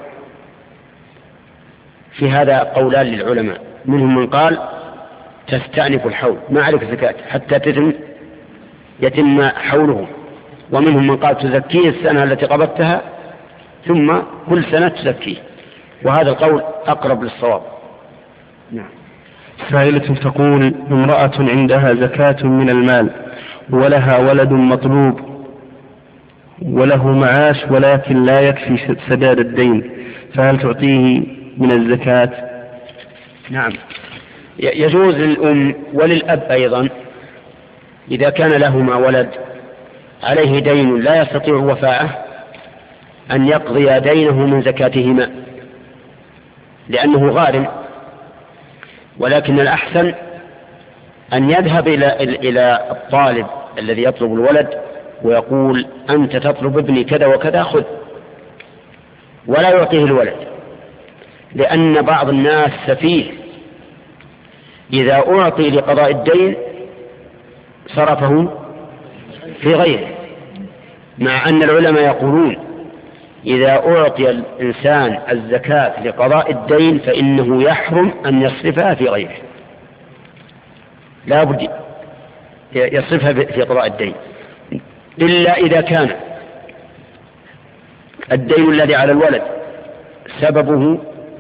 في هذا قولان للعلماء، منهم من قال تستأنف الحول ما عليك زكاة حتى تتم يتم حوله، ومنهم من قال تزكيه السنة التي قبضتها ثم كل سنة تزكيه، وهذا القول أقرب للصواب. نعم. سائلة تقول: امرأة عندها زكاة من المال ولها ولد مطلوب وله معاش ولكن لا يكفي سداد الدين، فهل تعطيه من الزكاة؟ نعم، يجوز للأم وللأب أيضا إذا كان لهما ولد عليه دين لا يستطيع وفاءه أن يقضي دينه من زكاتهما لأنه غارم، ولكن الأحسن أن يذهب إلى إلى الطالب الذي يطلب الولد ويقول أنت تطلب ابني كذا وكذا خذ، ولا يعطيه الولد، لأن بعض الناس سفيه إذا أعطي لقضاء الدين صرفه في غيره، مع أن العلماء يقولون إذا أعطي الإنسان الزكاة لقضاء الدين فإنه يحرم أن يصرفها في غيره، لا بد يصرفها في قضاء الدين، إلا إذا كان الدين الذي على الولد سببه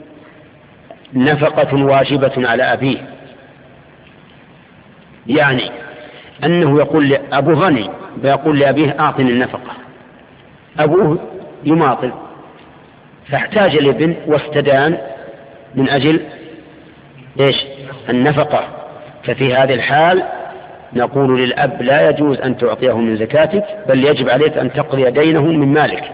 نفقة واجبة على أبيه، يعني أنه يقول لأبوه غني فيقول لأبيه أعطني النفقة، أبوه يماطل فاحتاج الابن واستدان من أجل إيش؟ النفقة، ففي هذه الحال نقول للأب لا يجوز أن تعطيه من زكاتك، بل يجب عليك أن تقضي دينه من مالك.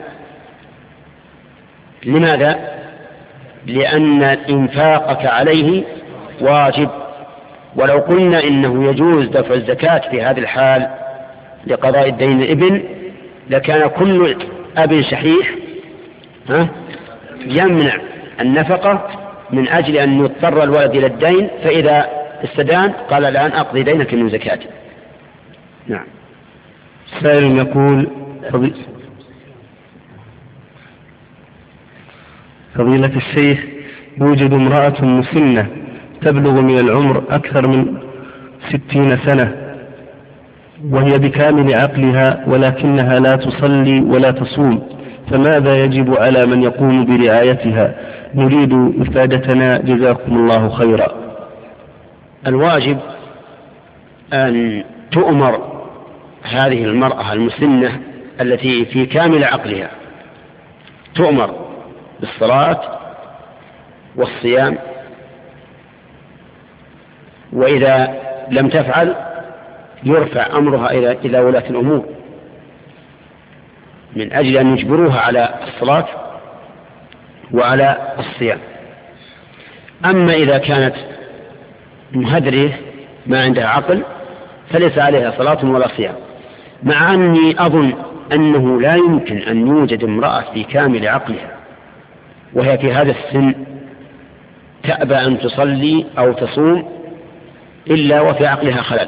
لماذا؟ لأن إنفاقك عليه واجب، ولو قلنا إنه يجوز دفع الزكاة في هذه الحال لقضاء الدين الابن لكان كل أب شحيح ها يمنع النفقة من أجل أن يضطر الولد إلى الدين، فإذا استدان قال الآن أقضي دينك من زكاتي. نعم. سائل يقول فضيلة الشيخ، يوجد امرأة مسنة تبلغ من العمر أكثر من ستين سنة وهي بكامل عقلها ولكنها لا تصلي ولا تصوم، فماذا يجب على من يقوم برعايتها؟ نريد إفادتنا جزاكم الله خيرا. الواجب أن تؤمر هذه المرأة المسنة التي في كامل عقلها، تؤمر بالصلاة والصيام، وإذا لم تفعل يرفع أمرها إلى إلى ولاة الأمور من أجل أن يجبروها على الصلاة وعلى الصيام. أما إذا كانت مهدرة ما عندها عقل فليس عليها صلاة ولا صيام، مع أني أظن أنه لا يمكن أن يوجد امرأة في كامل عقلها وهي في هذا السن تأبى أن تصلي أو تصوم إلا وفي عقلها خلل.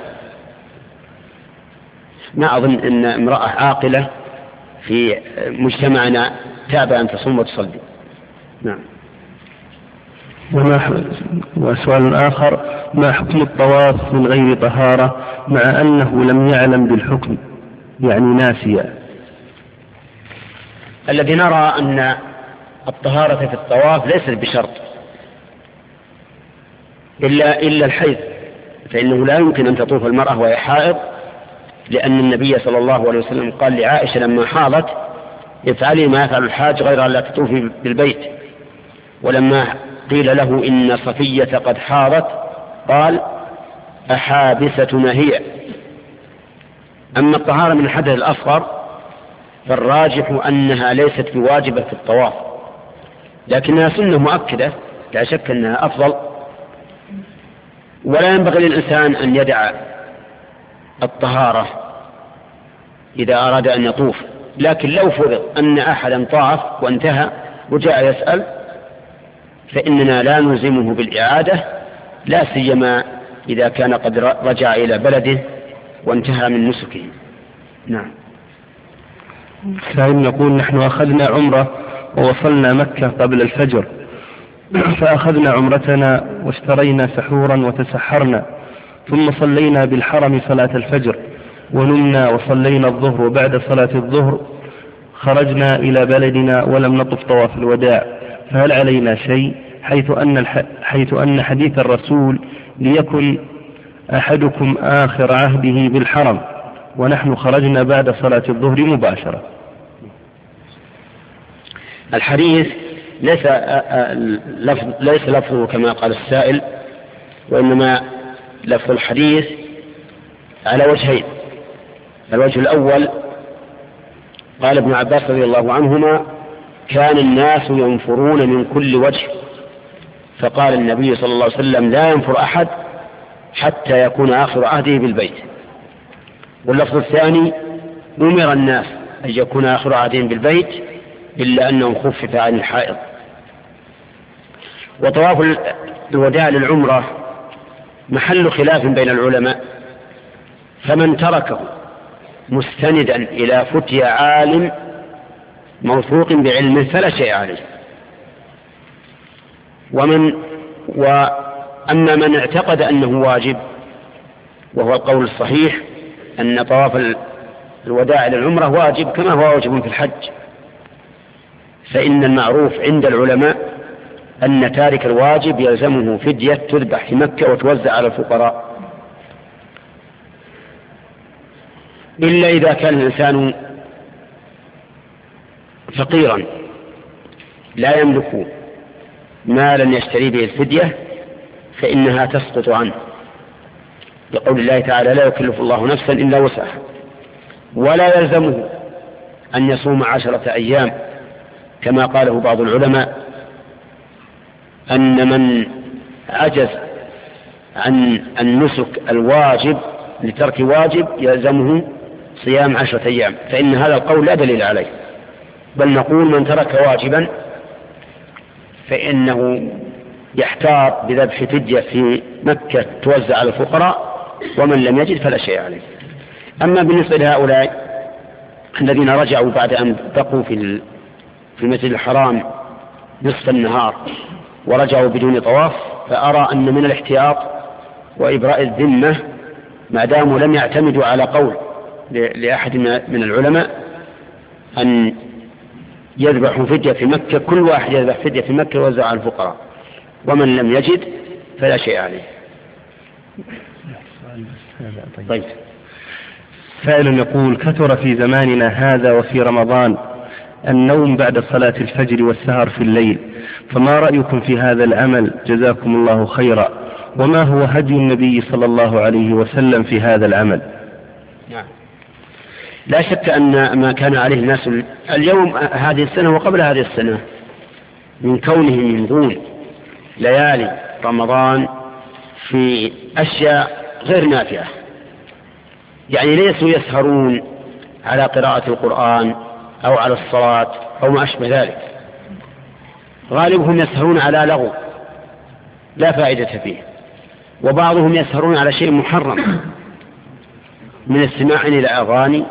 ما أظن أن امرأة عاقلة في مجتمعنا تأبى أن تصوم وتصلي. نعم. وسؤال آخر، ما حكم الطواف من غير طهارة مع أنه لم يعلم بالحكم، يعني ناسيا؟ الذي نرى أن الطهارة في الطواف ليست بشرط إلا, إلا الحيض، فإنه لا يمكن أن تطوف المرأة وهي حائض، لأن النبي صلى الله عليه وسلم قال لعائشة لما حاضت افعلي ما يفعل الحاج غير أن لا تطوفي بالبيت، ولما قيل له إن صفية قد حاضت قال أحابستنا هي. أما الطهارة من الحدث الأصغر فالراجح أنها ليست بواجبة في الطواف، لكنها سنة مؤكدة لا شك أنها أفضل، ولا ينبغي للإنسان أن يدع الطهارة إذا أراد أن يطوف. لكن لو فرض أن أحدا طاف وانتهى وجاء يسأل فإننا لا نلزمه بالإعادة، لا سيما إذا كان قد رجع إلى بلده وانتهى من نسكه. نعم. سائل يقول نحن أخذنا عمرة ووصلنا مكة قبل الفجر، فأخذنا عمرتنا واشترينا سحورا وتسحرنا، ثم صلينا بالحرم صلاة الفجر ونمنا وصلينا الظهر، وبعد صلاة الظهر خرجنا إلى بلدنا ولم نطف طواف الوداع، فهل علينا شيء؟ حيث أن, الح... حيث أن حديث الرسول ليكن أحدكم آخر عهده بالحرم، ونحن خرجنا بعد صلاة الظهر مباشرة. الحديث ليس لفظ ليس لفظه كما قال السائل، وإنما لفظ الحديث على وجهين. الوجه الأول قال ابن عباس رضي الله عنهما كان الناس ينفرون من كل وجه، فقال النبي صلى الله عليه وسلم لا ينفر أحد حتى يكون آخر عهده بالبيت. واللفظ الثاني أمر الناس أن يكون آخر عهدهم بالبيت إلا أنه خفف عن الحائض. وطواف الوداع للعمرة محل خلاف بين العلماء، فمن تركه مستندا إلى فتيا عالم موثوق بعلمه فلا شيء عليه، ومن وأما من اعتقد أنه واجب، وهو القول الصحيح أن طواف الوداع للعمرة واجب كما هو واجب في الحج، فإن المعروف عند العلماء أن تارك الواجب يلزمه فدية تذبح في مكة وتوزع على الفقراء، إلا إذا كان الإنسان فقيرا لا يملك مالا يشتري به الفدية فإنها تسقط عنه، لقول الله تعالى: لا يكلف الله نفسا إلا وسعها. ولا يلزمه أن يصوم عشرة أيام كما قاله بعض العلماء، أن من عجز عن النسك الواجب لترك واجب يلزمه صيام عشرة أيام، فإن هذا القول لا دليل عليه، بل نقول من ترك واجبا فإنه يحتاط بذبح فدية في مكة توزع على الفقراء، ومن لم يجد فلا شيء عليه. أما بالنسبة لهؤلاء الذين رجعوا بعد أن بقوا في في المسجد الحرام نصف النهار ورجعوا بدون طواف، فأرى أن من الاحتياط وإبراء الذمة ما داموا لم يعتمدوا على قول لأحد من العلماء أن يذبحوا فدية في مكة، كل واحد يذبح فدية في مكة ويوزع على الفقراء، ومن لم يجد فلا شيء عليه. طيب، سائل يقول: كثر في زماننا هذا وفي رمضان النوم بعد صلاة الفجر والسهر في الليل، فما رأيكم في هذا العمل جزاكم الله خيرا، وما هو هدي النبي صلى الله عليه وسلم في هذا العمل؟ نعم، لا شك أن ما كان عليه الناس اليوم هذه السنة وقبل هذه السنة من كونهم يمضون ليالي رمضان في أشياء غير نافعة، يعني ليسوا يسهرون على قراءة القرآن أو على الصلاة أو ما أشبه ذلك، غالبهم يسهرون على لغو لا فائدة فيه، وبعضهم يسهرون على شيء محرم من استماع إلى أغاني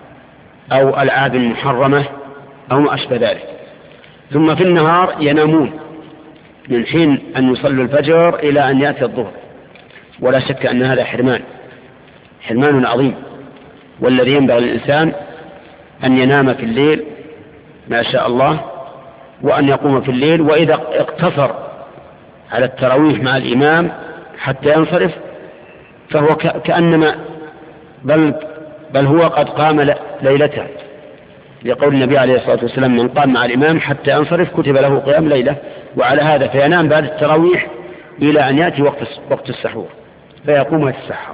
أو ألعاب محرمة أو ما أشبه ذلك، ثم في النهار ينامون من حين أن يصلوا الفجر إلى أن يأتي الظهر، ولا شك أن هذا حرمان حرمان عظيم، والذي ينبغي للإنسان أن ينام في الليل ما شاء الله، وأن يقوم في الليل، وإذا اقتصر على التراويح مع الإمام حتى ينصرف فهو كأنما بل, بل هو قد قام ليلته، لقول النبي عليه الصلاة والسلام: من قام مع الإمام حتى ينصرف كتب له قيام ليلة. وعلى هذا فينام بعد التراويح إلى أن يأتي وقت, وقت السحور فيقوم يتسحر،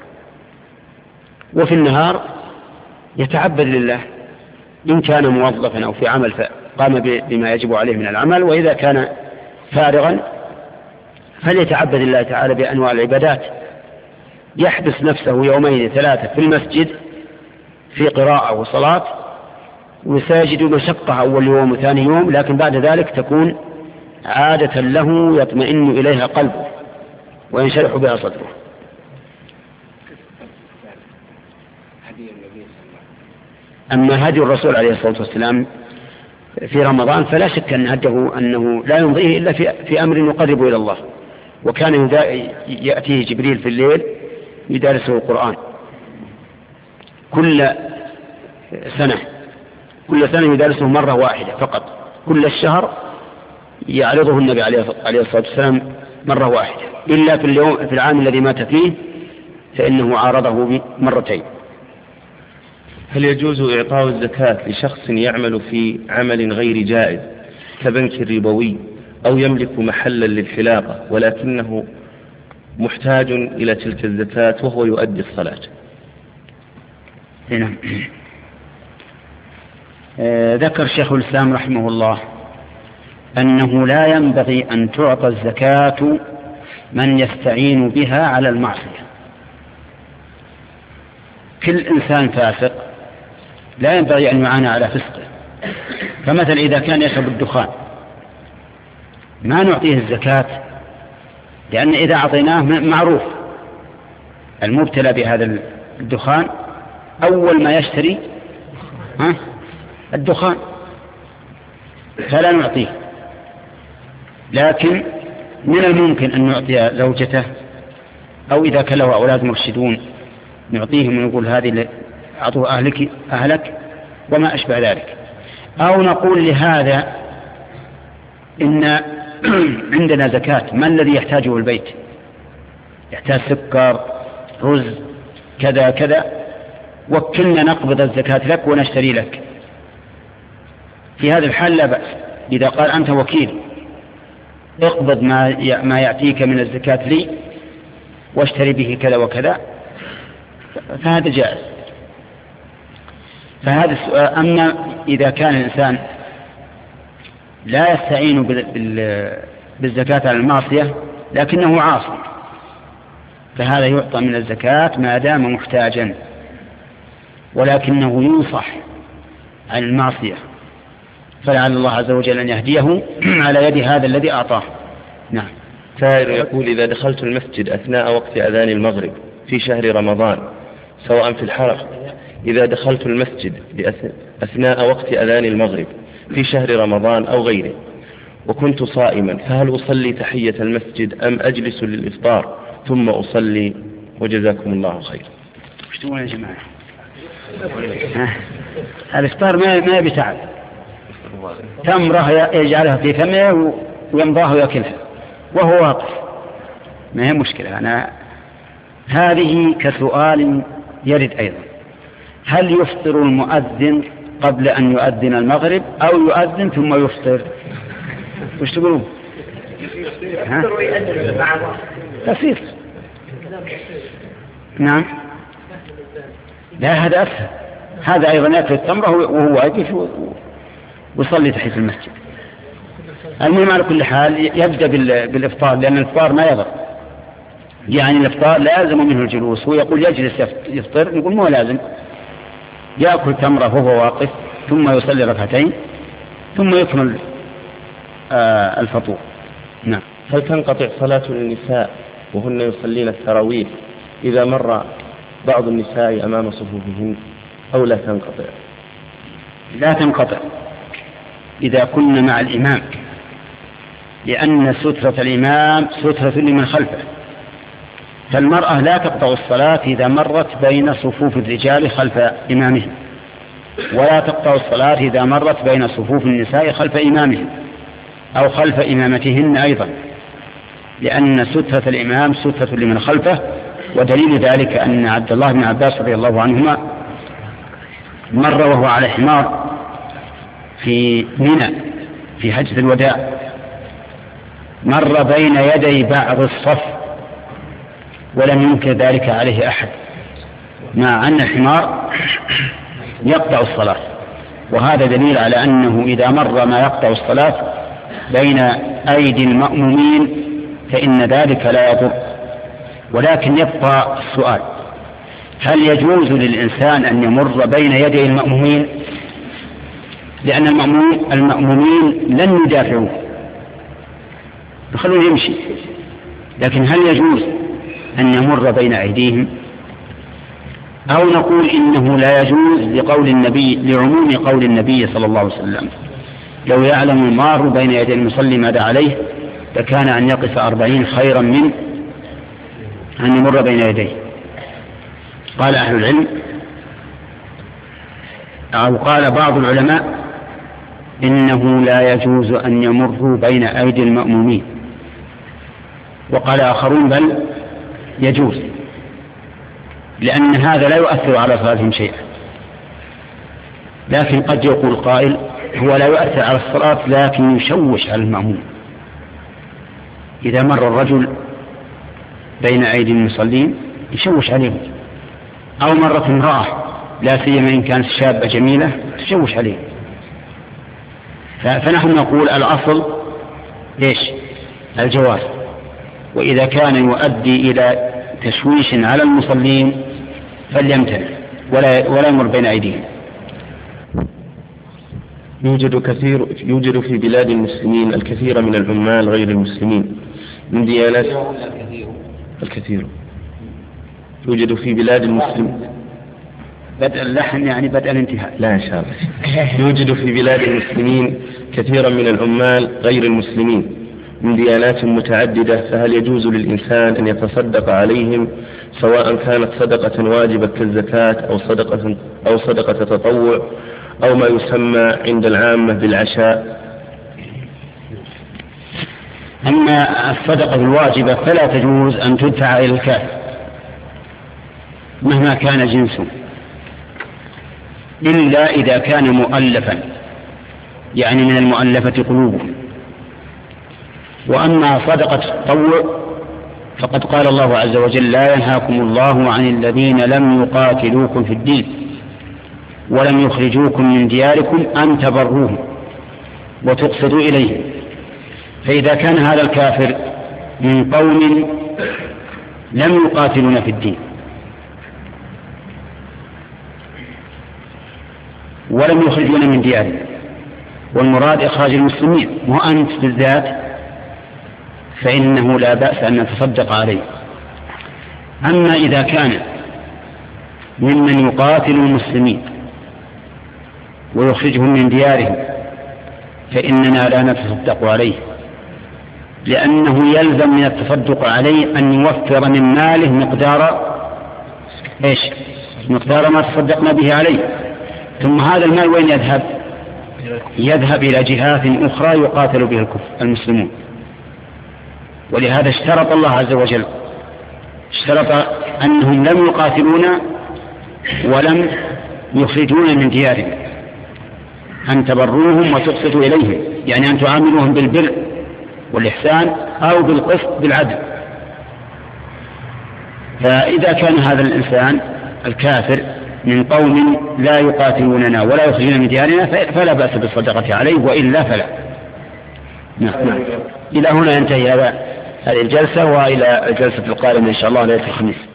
وفي النهار يتعبد لله إن كان موظفا أو في عمل فقام بما يجب عليه من العمل، وإذا كان فارغا فليتعبد الله تعالى بأنواع العبادات، يحبس نفسه يومين ثلاثة في المسجد في قراءة وصلاة، وسيجد مشقة أول يوم وثاني يوم، لكن بعد ذلك تكون عادة له يطمئن إليها قلبه وينشرح بها صدره. أما هدي الرسول عليه الصلاة والسلام في رمضان فلا شك أن هديه أنه لا يمضيه إلا في, في أمر يقرب إلى الله، وكان يأتيه جبريل في الليل يدارسه القرآن كل سنة كل سنة يدارسه مرة واحدة فقط، كل الشهر يعرضه النبي عليه الصلاة والسلام مرة واحدة، إلا في اليوم في العام الذي مات فيه فإنه عارضه مرتين. هل يجوز إعطاء الزكاة لشخص يعمل في عمل غير جائز كبنك ربوي أو يملك محلا للحلاقة ولكنه محتاج إلى تلك الزكاة وهو يؤدي الصلاة؟ هنا آه ذكر شيخ الإسلام رحمه الله أنه لا ينبغي أن تعطى الزكاة من يستعين بها على المعصية، كل إنسان فاسق لا ينبغي أن يعانى على فسقه. فمثلا إذا كان يشرب الدخان ما نعطيه الزكاة، لأن إذا أعطيناه معروف المبتلى بهذا الدخان أول ما يشتري ها الدخان فلا نعطيه. لكن من الممكن أن نعطي زوجته، أو إذا كان له أولاد مرشدون نعطيهم ونقول هذه أعطوه أهلك أهلك وما أشبه ذلك. أو نقول لهذا إن عندنا زكاة، ما الذي يحتاجه البيت؟ يحتاج سكر، رز، كذا كذا، وكلنا نقبض الزكاة لك ونشتري لك. في هذا الحال لا بأس. إذا قال أنت وكيل اقبض ما ما يأتيك من الزكاة لي واشتري به كذا وكذا، فهذا جائز. فهذا السؤال. أما إذا كان الإنسان لا يستعين بالزكاة على المعصية لكنه عاصي، فهذا يعطى من الزكاة ما دام محتاجا، ولكنه ينصح عن المعصية، فلعل الله عز وجل أن يهديه على يد هذا الذي أعطاه. نعم. سائر يقول: إذا دخلت المسجد أثناء وقت أذان المغرب في شهر رمضان سواء في الحرم إذا دخلت المسجد أثناء وقت أذان المغرب في شهر رمضان أو غيره وكنت صائما، فهل أصلي تحية المسجد أم أجلس للإفطار ثم أصلي؟ وجزاكم الله خير. وش تقول يا جماعة؟ الإفطار ما ما بتعب، تمره يجعلها في فمه ويمضاه ويأكلها وهو واقف، ما هي مشكلة. أنا هذه كسؤال يرد أيضا: هل يفطر المؤذن قبل أن يؤذن المغرب أو يؤذن ثم يفطر؟ وش تقولون؟ بسيط. نعم. لا، هذا أسهل. هذا أيضا يأكل التمرة وهو واقف ويصلي تحية المسجد. المهم على كل حال يبدأ بالإفطار، لأن الإفطار ما يضر، يعني الإفطار لازم منه الجلوس. هو يقول يجلس يفطر، نقول مو لازم، يأكل تمرة وهو واقف ثم يصلي ركعتين ثم يكمل آه الفطور. نعم. هل تنقطع صلاة النساء وهن يصلين التراويح إذا مر بعض النساء أمام صفوفهن أو لا تنقطع؟ لا تنقطع إذا كنا مع الإمام، لأن سترة الإمام سترة لمن خلفه، فالمرأة لا تقطع الصلاة إذا مرت بين صفوف الرجال خلف إمامهم، ولا تقطع الصلاة إذا مرت بين صفوف النساء خلف إمامهم أو خلف إمامتهن أيضا، لأن سترة الإمام سترة لمن خلفه. ودليل ذلك أن عبد الله بن عباس رضي الله عنهما مر وهو على حمار في منى في حجة الوداع، مر بين يدي بعض الصف ولم ينكر ذلك عليه أحد، مع أن الحمار يقطع الصلاة. وهذا دليل على أنه إذا مر ما يقطع الصلاة بين أيدي المأمومين فإن ذلك لا يضر. ولكن يبقى السؤال: هل يجوز للإنسان أن يمر بين يدي المأمومين؟ لأن المأمومين, المأمومين لن يدافعوه، يخلوه يمشي، لكن هل يجوز أن يمر بين أيديهم؟ أو نقول إنه لا يجوز لقول النبي، لعموم قول النبي صلى الله عليه وسلم: لو يعلم المار بين يدي المصلي ماذا عليه فكان أن يقف أربعين خيرا من أن يمر بين يديه. قال أهل العلم، أو قال بعض العلماء إنه لا يجوز أن يمروا بين أيدي المأمومين، وقال آخرون بل يجوز، لأن هذا لا يؤثر على صلاتهم شيئا. لكن قد يقول قائل: هو لا يؤثر على الصلاة لكن يشوش على المأموم. إذا مر الرجل بين أيدي المصلين يشوش عليهم، أو مرت امرأة لا سيما إن كانت شابة جميلة تشوش عليهم. فنحن نقول الأصل ليش؟ الجواز. وإذا كان يؤدي إلى تشويش على المصلين فليمتنع. ولا ولا يمر بين أيديهم. يوجد كثير يوجد في بلاد المسلمين الكثير من العمال غير المسلمين من ديانات الكثير يوجد في بلاد المسلمين بدء اللحن يعني بدء الانتهاء. لا إن شاء الله. يوجد في بلاد المسلمين كثيرا من العمال غير المسلمين من ديانات متعددة، فهل يجوز للإنسان أن يتصدق عليهم سواء كانت صدقة واجبة كالزكاة أو صدقة أو صدقة تطوع أو ما يسمى عند العامة بالعشاء؟ أما الصدقة الواجبة فلا تجوز أن تدفع إلى الكافر مهما كان جنسه، إلا إذا كان مؤلفا يعني من المؤلفة قلوبهم. وأما صدقة التطوع فقد قال الله عز وجل: لا ينهاكم الله عن الذين لم يقاتلوكم في الدين ولم يخرجوكم من دياركم أن تبروهم وتقسطوا إليهم. فإذا كان هذا الكافر من قوم لم يقاتلون في الدين ولم يخرجون من ديارهم، والمراد إخراج المسلمين مو أنت بالذات، فإنه لا بأس أن نتصدق عليه. أما إذا كان ممن يقاتل المسلمين ويخرجهم من ديارهم فإننا لا نتصدق عليه، لأنه يلزم من التصدق عليه أن يوفر من ماله مقدار إيش؟ مقدار ما تصدقنا به عليه. ثم هذا المال وين يذهب؟ يذهب إلى جهات أخرى يقاتل بها الكفر المسلمون. ولهذا اشترط الله عز وجل اشترط أنهم لم يقاتلونا ولم يخرجون من ديارهم أن تبروهم وتقسطوا إليهم، يعني أن تعاملوهم بالبر والإحسان أو بالقسط بالعدل. فإذا كان هذا الإنسان الكافر من قوم لا يقاتلوننا ولا يخرجون من ديارنا فلا بأس بالصدقة عليه، وإلا فلا. نعم. إلى هنا ينتهي هذا هذه الجلسة، وإلى الجلسة القادمة إن شاء الله ليلة الخميس.